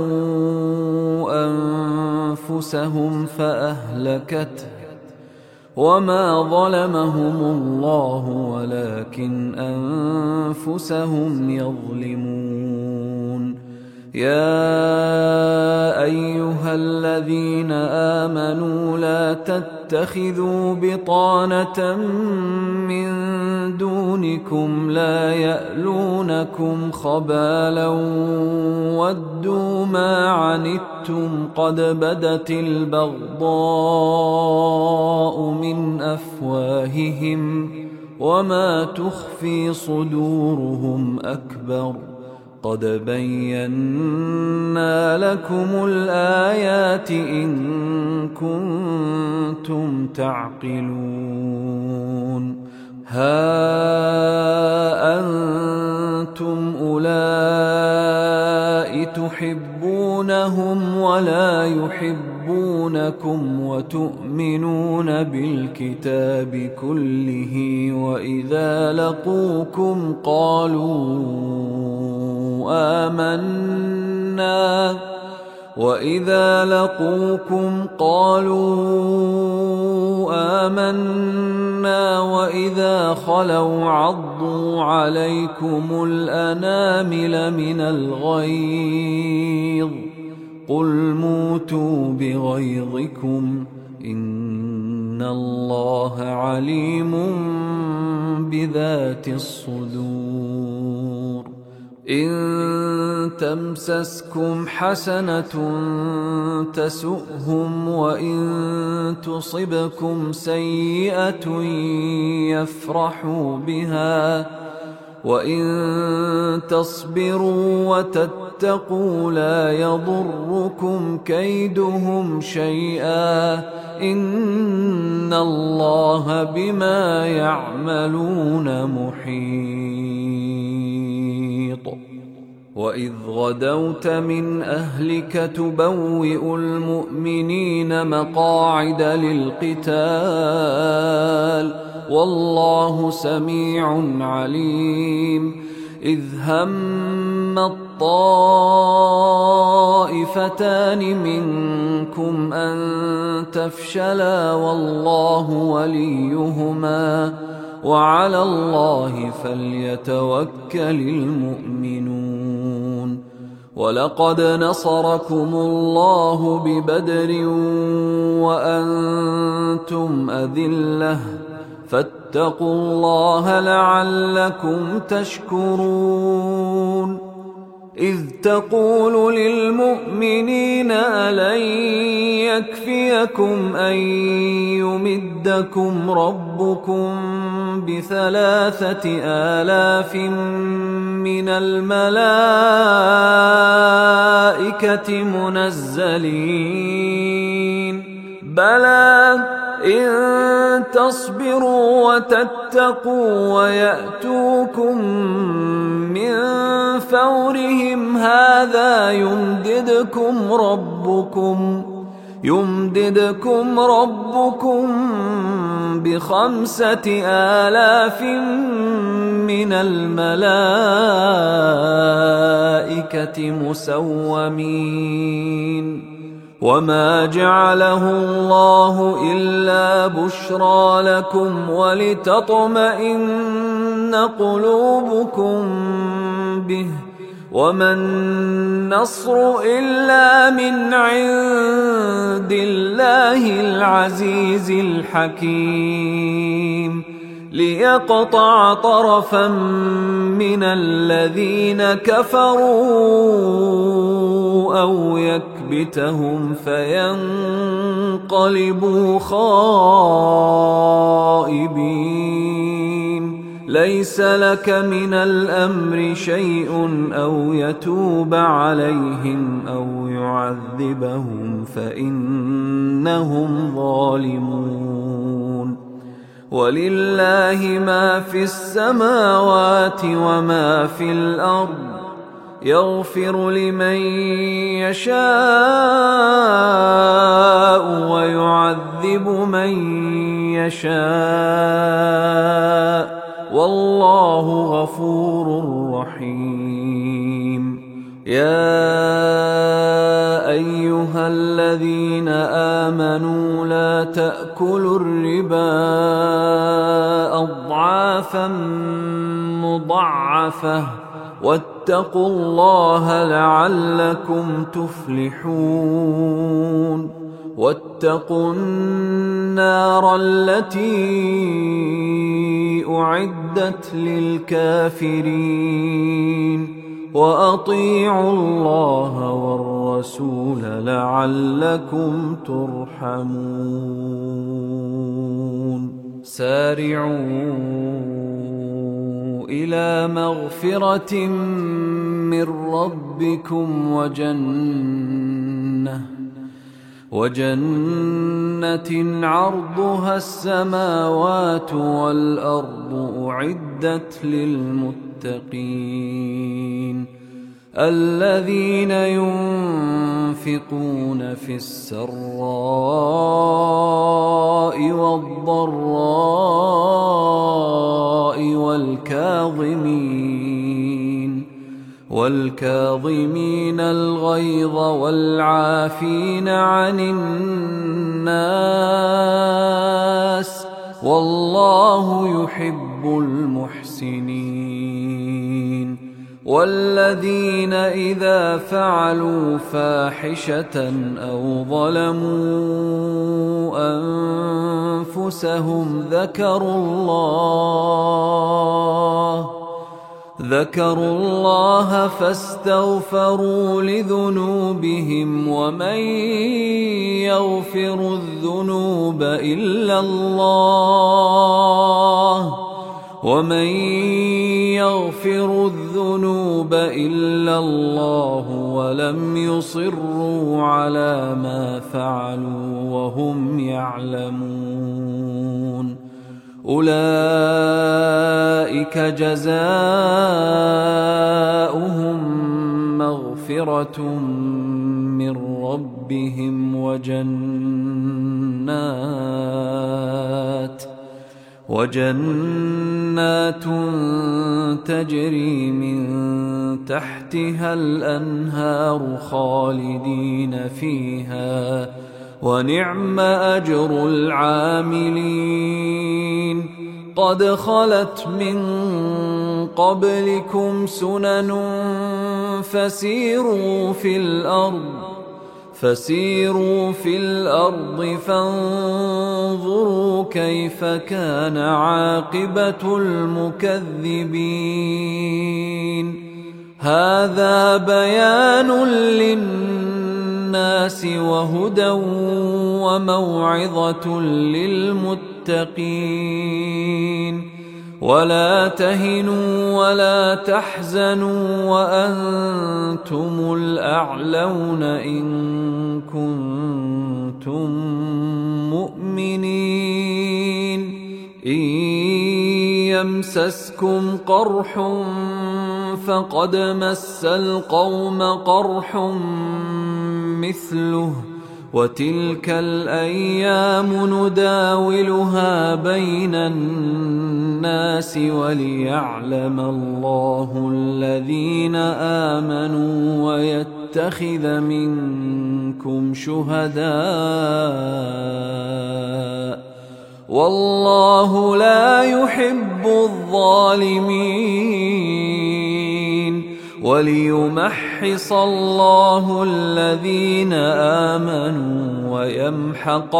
ظلموا أنفسهم فأهلكته وما ظلمهم الله ولكن أنفسهم يظلمون. يا أيها الذين آمنوا لا تتخذوا بطانة من دونكم لا يألونكم خبالا ودوا ما عنتم قد بدت البغضاء من أفواههم وما تخفي صدورهم أكبر قد بينا لكم الآيات إن كنتم تعقلون. ها أنتم أولئك تحبونهم ولا يحبونكم وتؤمنون بالكتاب كله وإذا لقوكم قالوا آمنا وإذا خلوا عضوا عليكم الأنامل من الغيظ قل موتوا بغيظكم إن الله عليم بذات الصدور. إن تمسسكم حسنة تسؤهم وإن تصبكم سيئة يفرحوا بها وإن تصبروا وتتقوا لا يضركم كيدهم شيئا إن الله بما يعملون محيط. وإذ غدوت من أهلك تبوئ المؤمنين مقاعد للقتال والله سميع عليم. إذ هم الطائفتان منكم أن تفشلا والله وليهما وعلى الله فليتوكل المؤمنون. ولقد نصركم الله ببدر وأنتم أذلة فاتقوا الله لعلكم تشكرون. إذ تقول للمؤمنين ألن يكفيكم أن يمدكم ربكم ب3,000 من الملائكة منزلين بلى إن تصبروا وتتقوا ويأتوكم من فورهم هذا يمددكم ربكم ب5,000 من الملائكة مسومين. وما جعله الله إلا بشرى لكم ولتطمئن قلوبكم به وما النصر إلا من عند الله العزيز الحكيم ليقطع طرفا من الذين كفروا أو يكبتهم فينقلبوا خائبين. ليس لك من الأمر شيء أو يتوب عليهم أو يعذبهم فإنهم ظالمون. ولله ما في السماوات وما في الأرض يغفر لمن يشاء ويعذب من يشاء والله غفور رحيم. يا أيها الذين آمنوا لا تأكلوا الربا أضعافا مضاعفة واتقوا الله لعلكم تفلحون واتقوا النار التي أعدت للكافرين وأطيعوا الله والرسول لعلكم ترحمون سارعوا إلى مغفرة من ربكم وجنة عرضها السماوات والأرض أعدت للمتقين الذين ينفقون في السراء والضراء والكاظمين الغيظ والعافين عن الناس والله يحب المحسنين والذين إذا فعلوا فاحشة أو ظلموا أنفسهم ذكروا الله فاستغفروا لذنوبهم ومن يغفر الذنوب إلا الله ولم يصروا على ما فعلوا وهم يعلمون أولئك جزاؤهم مغفرة من ربهم وجنات تجري من تحتها الأنهار خالدين فيها ونعم أجر العاملين قد خلت من قبلكم سنن فسيروا في الأرض فانظروا كيف كان عاقبة المكذبين هذا بيان للناس وهدى وموعظة للمتقين ولا تهنوا ولا تحزنوا وأنتم الأعلون إن كنتم مؤمنين إن يمسسكم قرح فقد مس القوم قرح مثله وتلك الأيام نداولها بين الناس وليعلم الله الذين آمنوا ويتخذ منكم شهداء والله لا يحب الظالمين وليمحص الله الذين آمنوا ويمحق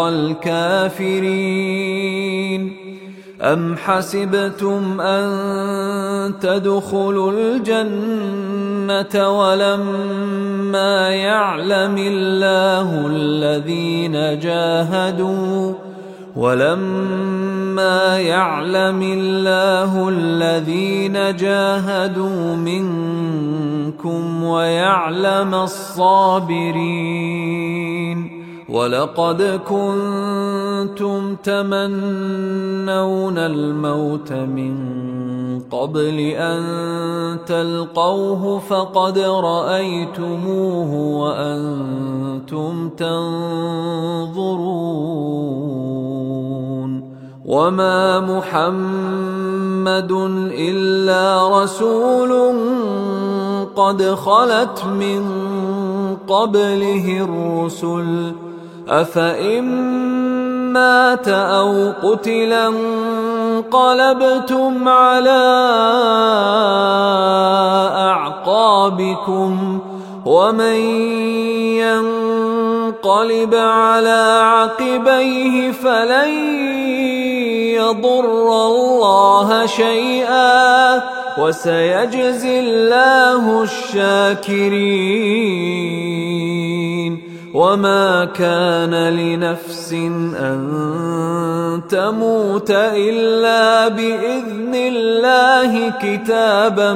الكافرين أم حسبتم أن تدخلوا الجنة ولما يعلم الله الذين جاهدوا منكم ويعلم الصابرين ولقد كنتم تمنون الموت من قبل أن تلقوه فقد رأيتموه وأنتم تنظرون وما محمد إلا رسول قد خلت من قبله الرسل أفإن مات أو قتل انقلبتم على أعقابكم ومن ينقلب على عقبيه فلن يضر الله شيئا وسيجزي الله الشاكرين وما كان لنفس أن تموت إلا بإذن الله كتابا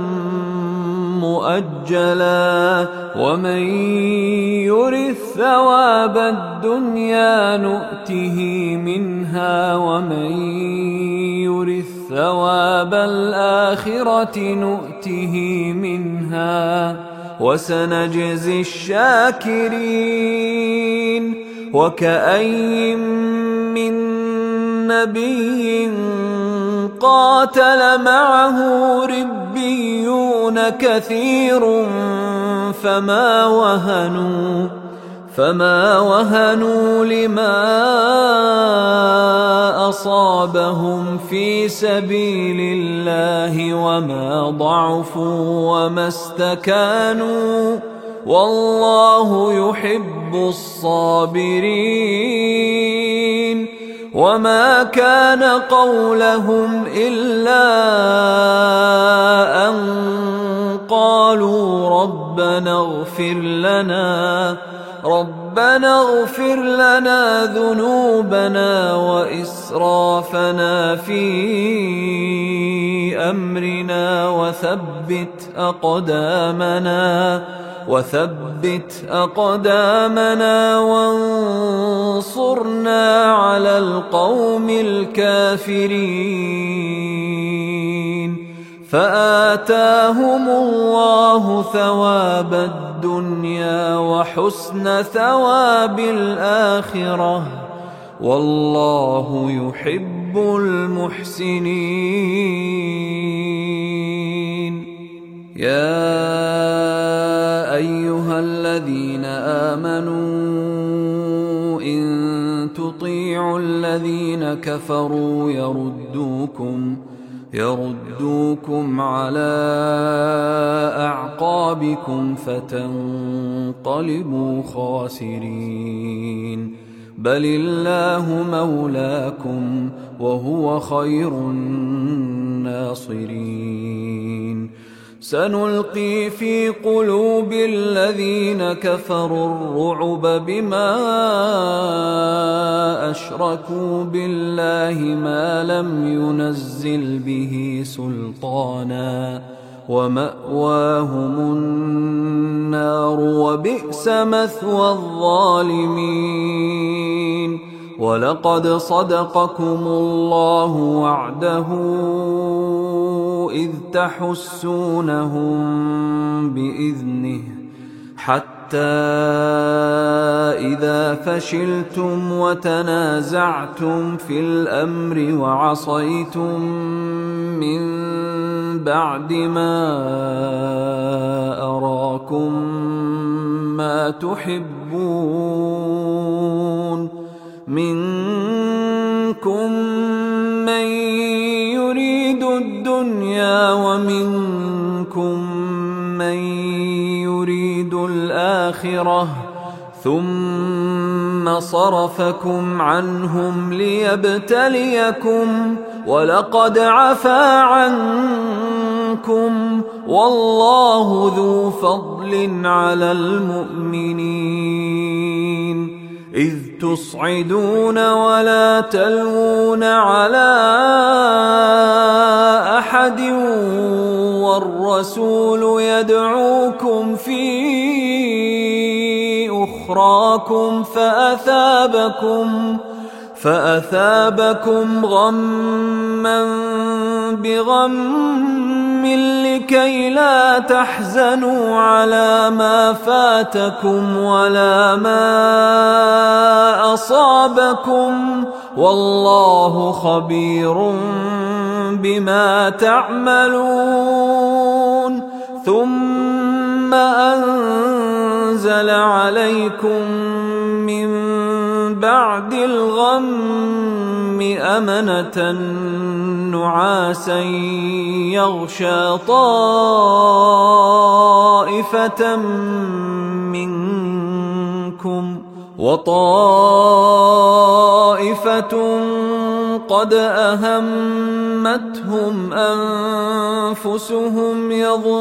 مؤجلا ومن يرث ثواب الدنيا نؤته منها ومن يرث ثواب الآخرة نؤته منها وسنجزي الشاكرين وكأي من نبي قاتل معه ربيون كثير فما وهنوا لما أصابهم في سبيل الله وما ضعفوا وما استكانوا والله يحب الصابرين وما كان قولهم إلا أن قالوا ربنا اغفر لنا ذنوبنا وإسرافنا في أمرنا وثبت أقدامنا وانصرنا على القوم الكافرين فآتاهم الله ثواب الدنيا وحسن ثواب الآخرة والله يحب المحسنين يا أيها الذين آمنوا إن تطيعوا الذين كفروا يردوكم على أعقابكم فتنقلبوا خاسرين بل الله مولاكم وهو خير الناصرين سنلقي في قلوب الذين كفروا الرعب بما أشركوا بالله ما لم ينزل به سلطانا ومأواهم النار وبئس مثوى الظالمين ولقد صدقكم الله وعده إذ تحسونهم بإذنه حتى إذا فشلتم وتنازعتم في الأمر وعصيتم من بعد ما أراكم ما تحبون منكم من يريد الدنيا ومنكم من يريد الآخرة ثم صرفكم عنهم ليبتليكم ولقد عفا عنكم والله ذو فضل على المؤمنين إذ تصعدون ولا تلوون على أحد والرسول يدعوكم في أخراكم فأثابكم غما بغم لكي لا تحزنوا على ما فاتكم ولا ما أصابكم والله خبير بما تعملون ثم أنتم أنزل عليكم من بعد الغم أمنة نعاسا يغشى طائفة منكم وطائفة قد أهمتهم أنفسهم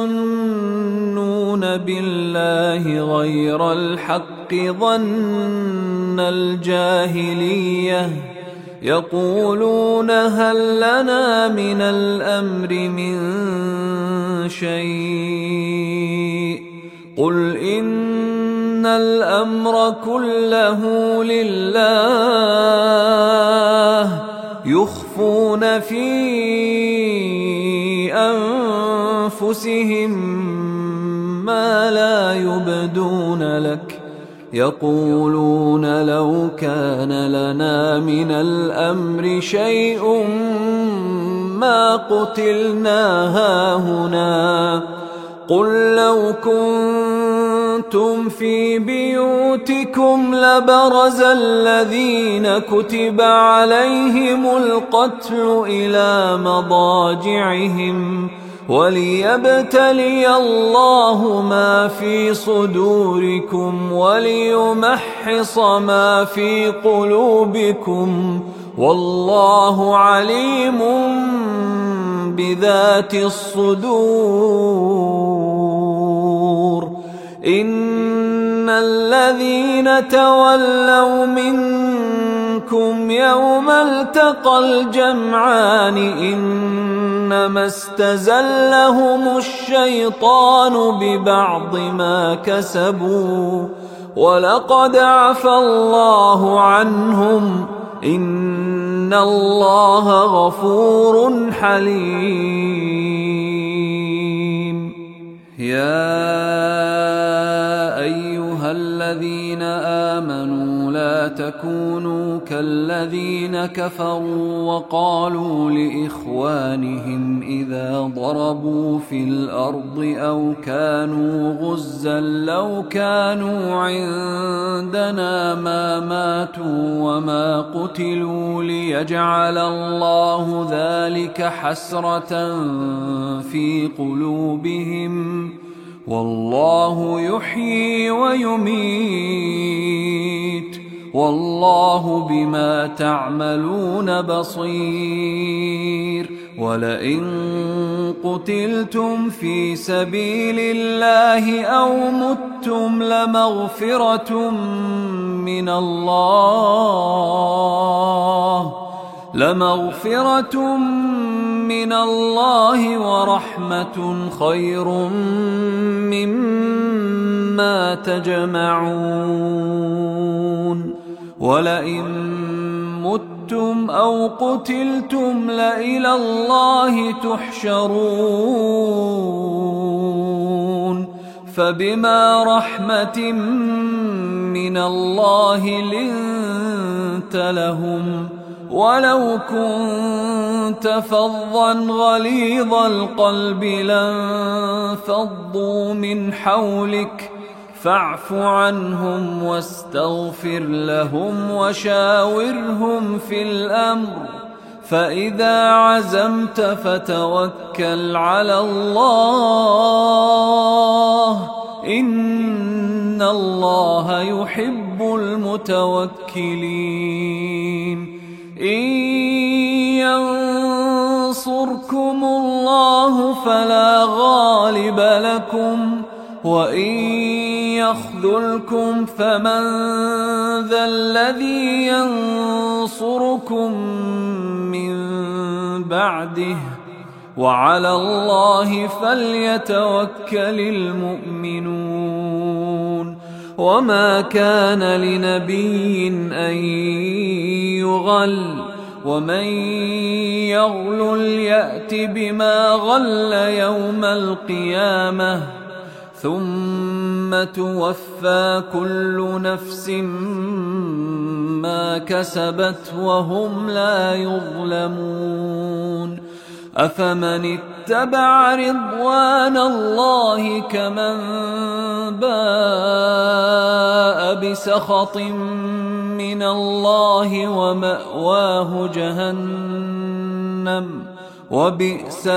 يظنون بالله غير الحق ظن الجاهلية يقولون هل لنا من الأمر من شيء قل إن الأمر كله لله يخفون في أنفسهم ما لا يبدون لك يقولون لو كان لنا من الأمر شيء ما قتلنا هاهنا قل لو كنتم في بيوتكم لبرز الذين كتب عليهم القتل إلى مضاجعهم وليبتلي الله ما في صدوركم وليمحص ما في قلوبكم والله عليم بذات الصدور إن الذين تولوا منكم يوم التقى الجمعان إنما استزلهم الشيطان ببعض ما كسبوا ولقد عفى الله عنهم إن الله غفور حليم يا أيها الذين آمنوا لا تكونوا كالذين كفروا وقالوا لإخوانهم إذا ضربوا في الأرض أو كانوا غزا لو كانوا عندنا ما ماتوا وما قتلوا ليجعل الله ذلك حسرة في قلوبهم والله يحيي ويميت والله بما تعملون بصير ولئن قتلتم في سبيل الله أو متم لمغفرة من الله ورحمة خير مما تجمعون ولئن متم أو قتلتم لإلى الله تحشرون فبما رحمة من الله لنت لهم ولو كنت فظا غليظ القلب لانفضوا من حولك فاعف عنهم واستغفر لهم وشاورهم في الأمر فإذا عزمت فتوكل على الله إن الله يحب المتوكلين إن ينصركم الله فلا غالب لكم وإن يخذلكم فمن ذا الذي ينصركم من بعده وعلى الله فليتوكل المؤمنون وما كان لنبي أن يغل ومن يغل يأت بما غل يوم القيامة ثم توفى كل نفس ما كسبت وهم لا يظلمون أفمن اتبع رضوان الله كمن باء بسخط من الله ومأواه جهنم وبئس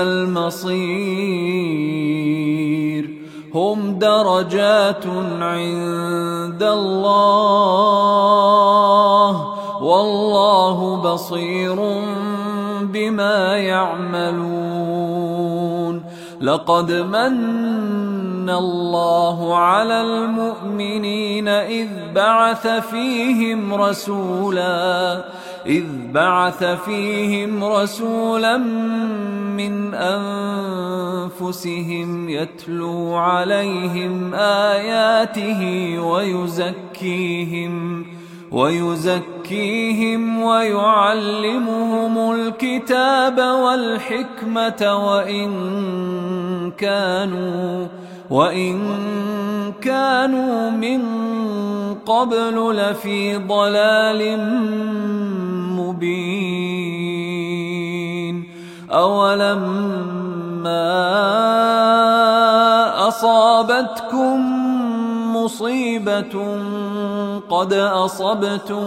المصير هم درجات عند الله والله بصير بما يعملون لقد من الله على المؤمنين إذ بعث فيهم رسولا من أنفسهم يتلو عليهم آياته ويزكيهم ويعلمهم الكتاب والحكمة وإن كانوا من قبل لفي ضلال مبين أولما أصابتكم مصيبة قد أصبتم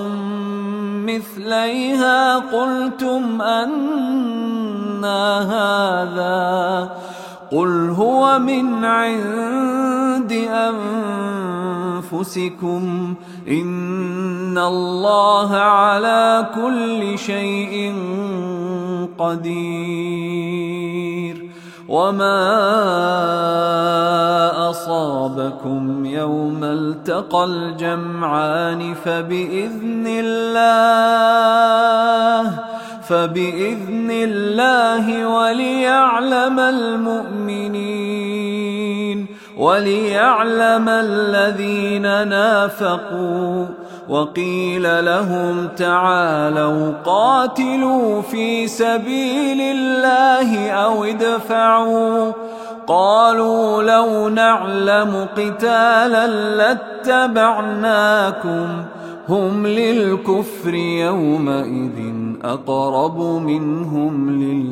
مثليها قلتم أنى هذا قل هو من عند أنفسكم إن الله على كل شيء قدير وما أصابكم يوم التقى الجمعان فبإذن الله وليعلم الذين نافقوا وقيل لهم تعالوا قاتلوا في سبيل الله أو ادفعوا قالوا لو نعلم قتالا لاتبعناكم هم للكفر يومئذ أقرب منهم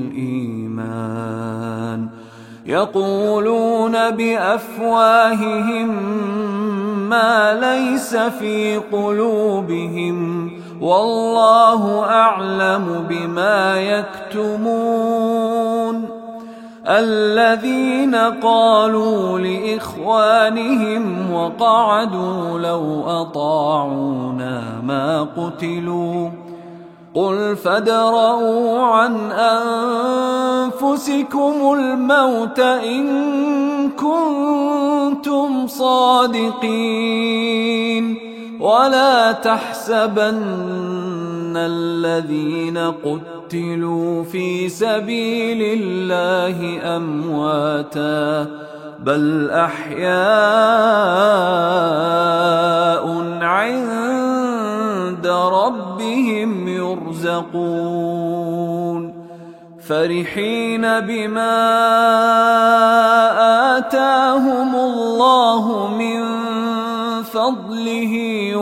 للإيمان يقولون بأفواههم ما ليس في قلوبهم والله أعلم بما يكتمون الذين قالوا لإخوانهم وقعدوا لو أطاعونا ما قتلوا قل فادرءوا عن أنفسكم الموت إن كنتم صادقين ولا تحسبن الذين قتلوا في سبيل الله أمواتا بل أحياء عند ربهم يرزقون فرحين بما آتاهم الله من فضله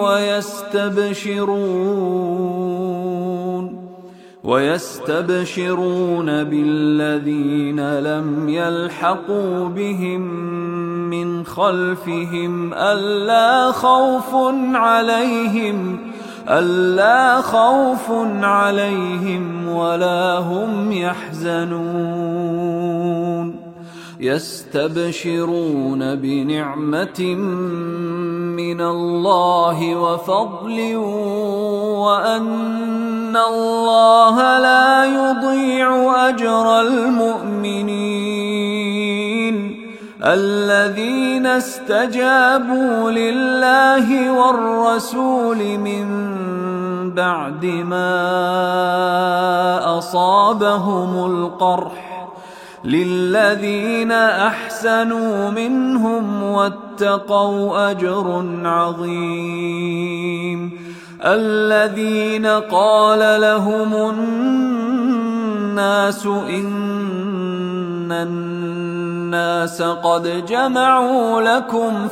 ويستبشرون بالذين لم يلحقوا بهم من خلفهم ألا خوف عليهم ولا هم يحزنون يستبشرون بنعمة من الله وفضل وأن الله لا يضيع أجر المؤمنين الذين استجابوا لله والرسول من بعد ما أصابهم القرح للذين أحسنوا منهم واتقوا أجر عظيم الذين قال لهم الناس إن الناس قد جمعوا لكم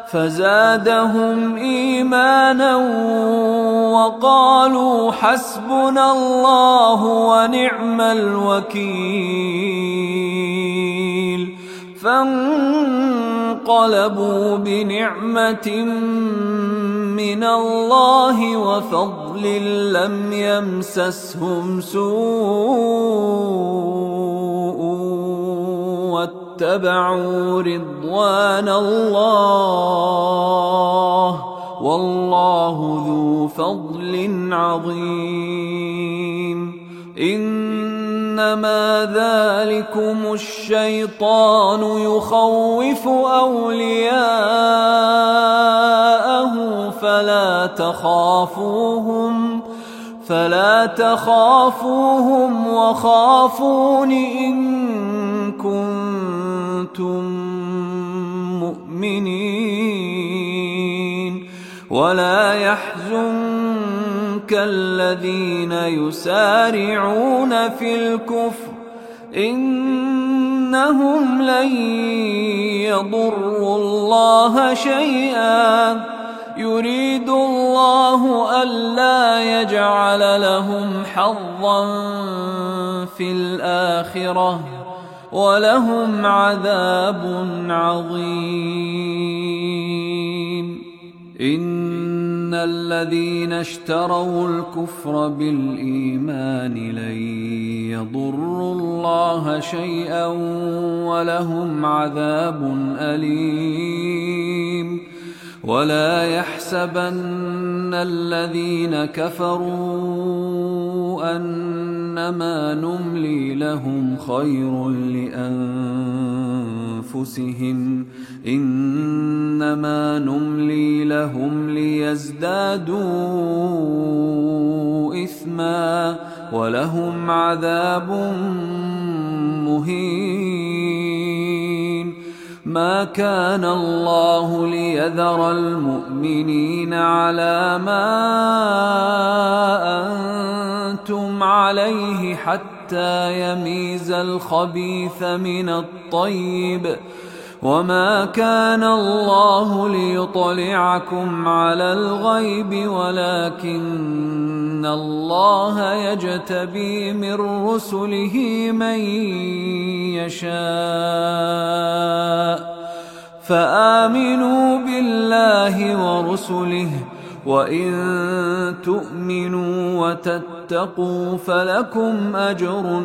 فزادهم إيمانا وقالوا حسبنا الله ونعم الوكيل. فانقلبوا بنعمة من الله وفضل لم يمسسهم سوء واتبعوا رضوان الله والله ذو فضل عظيم. إنما ذلكم الشيطان يخوف أولياءه فلا تخافوهم وخافون إن كنتم مؤمنين. ولا يحزنك الذين يسارعون في الكفر إنهم لن يضروا الله شيئا يريد الله ألا يجعل لهم حظا في الآخرة ولهم عذاب عظيم. إن الذين اشتروا الكفر بالإيمان لن يضروا الله شيئا ولهم عذاب أليم. ولا يحسبن الذين كفروا أنما نملي لهم خير لأنفسهم إنما نملي لهم ليزدادوا إثما ولهم عذاب مهين. ما كان الله ليذر المؤمنين على ما أنتم عليه حتى يميز الخبيث من الطيب وما كان الله ليطلعكم على الغيب ولكن الله يجتبي من رسله من يشاء. فآمنوا بالله ورسله وإن تؤمنوا وتتقوا فلكم أجر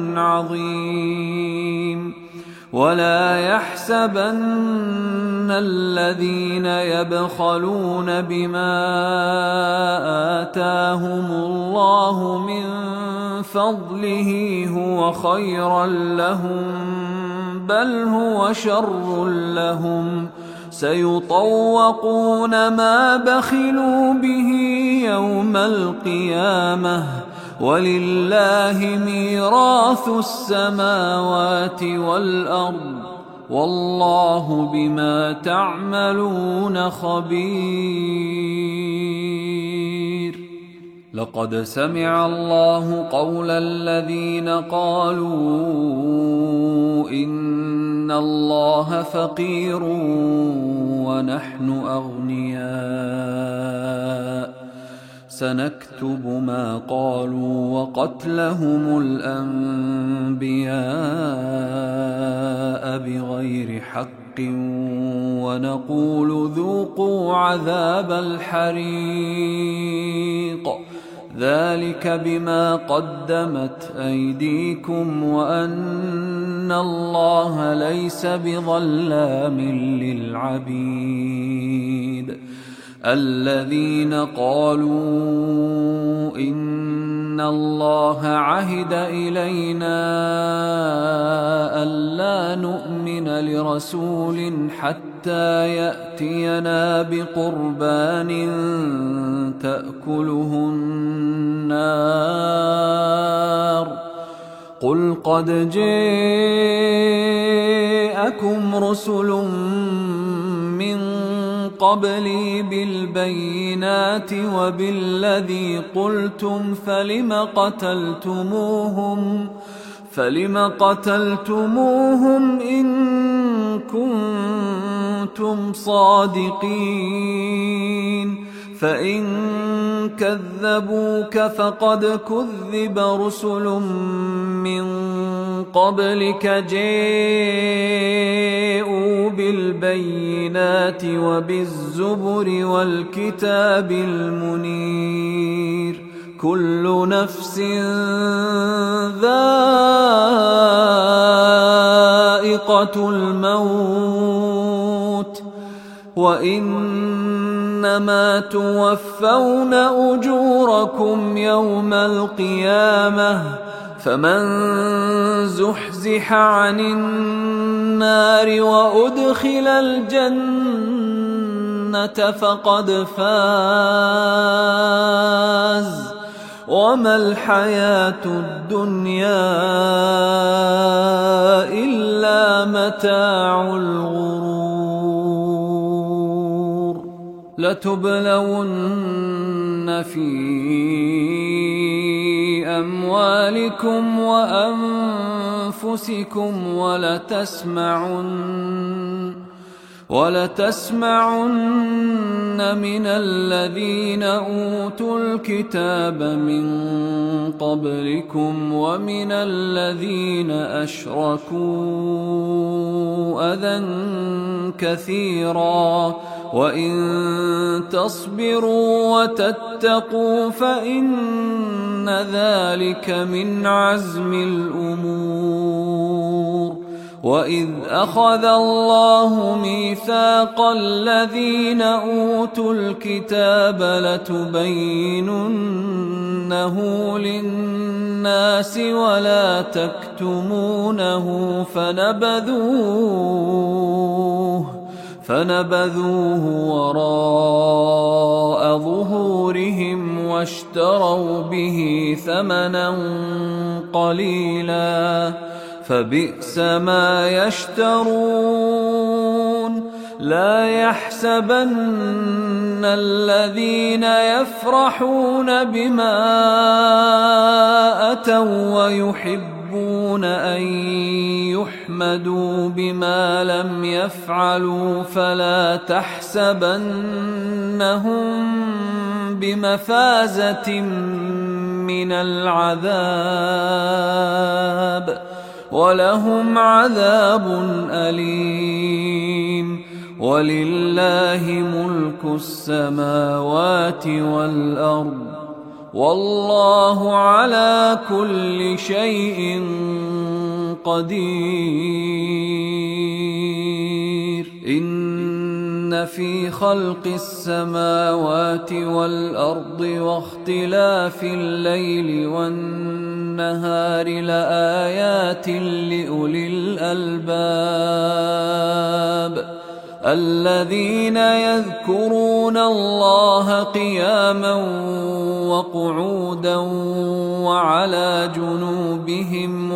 عظيم. ولا يحسبن الذين يبخلون بما آتاهم الله من فضله هو خيرا لهم بل هو شر لهم سيطوقون ما بخلوا به يوم القيامة ولله ميراث السماوات والأرض والله بما تعملون خبير. لقد سمع الله قول الذين قالوا إن الله فقير ونحن أغنياء سنكتب ما قالوا وقتلهم الأنبياء بغير حق ونقول ذوقوا عذاب الحريق ذلك بما قدمت أيديكم وأن الله ليس بظلام للعبيد. الذين قالوا إن الله عهد إلينا ألا نؤمن لرسول حتى يأتينا بقربان تأكله النار قل قد جاءكم رسل من قبلي بالبينات وبالذي قلتم فلم قتلتموهم إن كنتم صادقين. فإن كذبوك فقد كذب رسل من قبلك جاءوا بالبينات وبالزبر والكتاب المنير. كل نفس ذائقة الموت وإنما توفون أجوركم يوم القيامة. فمن زحزح عن النار وأدخل الجنة فقد فاز وما الحياة الدنيا إلا متاع الغرور. لتبلون في أموالكم وأنفسكم ولتسمعن من الذين أوتوا الكتاب من قبلكم ومن الذين أشركوا أذى كثيرا وإن تصبروا وتتقوا فإن ذلك من عزم الأمور. وإذ أخذ الله ميثاق الذين أوتوا الكتاب لتبيننه للناس ولا تكتمونه فنبذوه وراء ظهورهم واشتروا به ثمنا قليلا فبئس ما يشترون. لا يحسبن الذين يفرحون بما أتوا ويحبون أن يحمدوا بما لم يفعلوا فلا تحسبنهم بمفازة من العذاب ولهم عذاب أليم. ولله ملك السماوات والأرض والله على كل شيء قدير. إن في خلق السماوات والأرض واختلاف الليل والنهار لآيات لأولي الألباب الذين يذكرون الله قياما وقعودا وعلى جنوبهم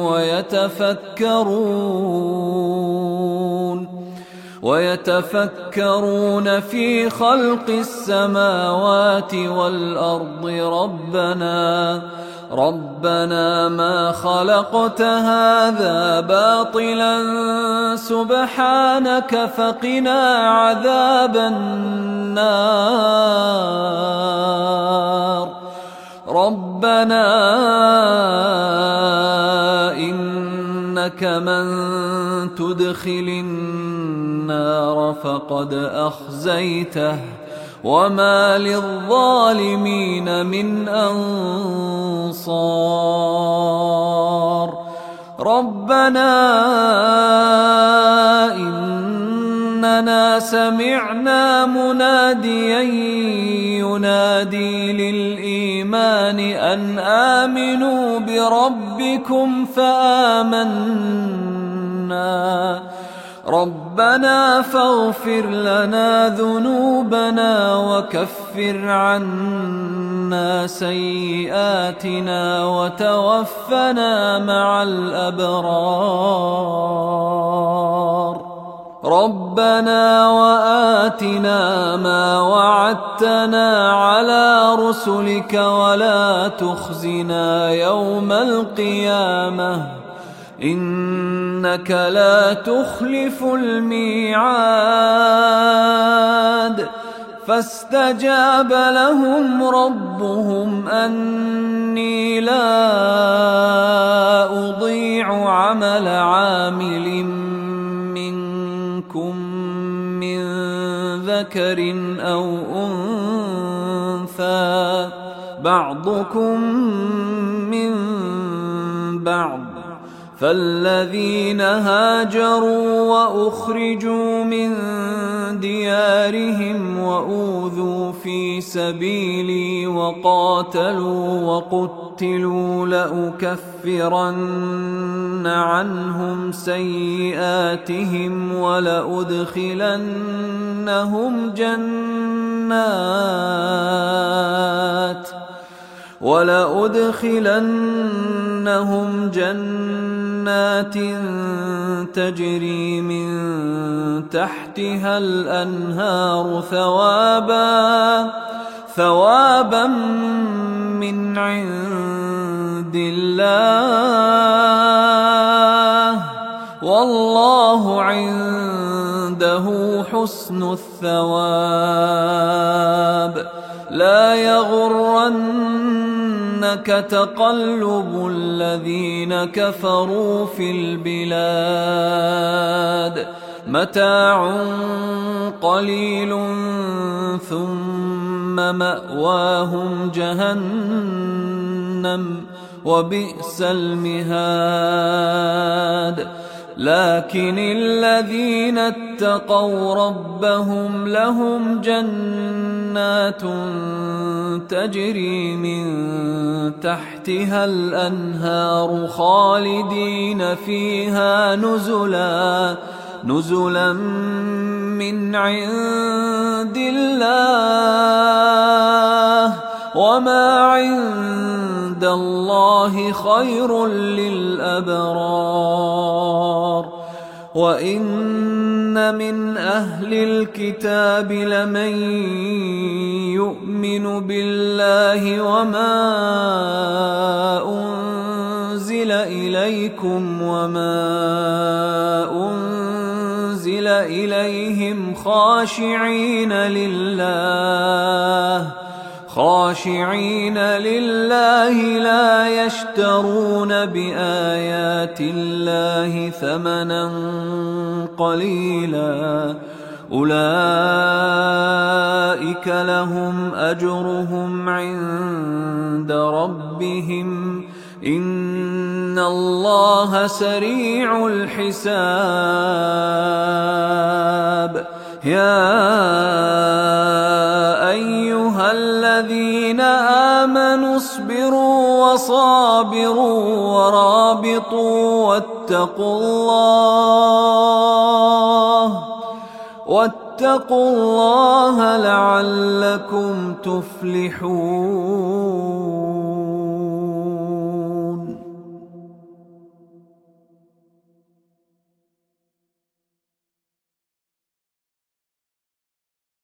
ويتفكرون في خلق السماوات والأرض ربنا ما خلقت هذا باطلا سبحانك فقنا عذاب النار. ربنا إنك من تدخل النار فقد أخزيته وما للظالمين من أنصار. ربنا إننا سمعنا مناديا ينادي للإيمان أن آمنوا بربكم فآمنا. ربنا فاغفر لنا ذنوبنا وكفر عنا سيئاتنا وتوفنا مع الأبرار. ربنا وآتنا ما وعدتنا على رسلك ولا تخزنا يوم القيامة إنك إنك لا تخلف الميعاد فاستجاب لهم ربهم أني لا أضيع عمل عامل منكم من ذكر أو أنثى بعضكم من بعض فالذين هاجروا وأخرجوا من ديارهم وأوذوا في سبيلي وقاتلوا وقتلوا لأكفرن عنهم سيئاتهم ولأدخلنهم جنات تجري من تحتها الأنهار ثوابا من عند الله والله عنده حسن الثواب لا يغرنك تقلب الذين كفروا في البلاد متاع قليل ثم مأواهم جهنم وبئس المهاد لكن الذين اتقوا ربهم لهم جنات تجري من تحتها الأنهار خالدين فيها نزلا من عند الله وما عند الله خير للأبرار وإن من أهل الكتاب لمن يؤمن بالله وما أنزل إليكم وما أنزل إليهم خاشعين لله لا يشترون بآيات الله ثمنا قليلا أولئك لهم أجرهم عند ربهم إن الله سريع الحساب يا أيها الذين آمنوا اصبروا وصابروا ورابطوا واتقوا الله لعلكم تفلحون.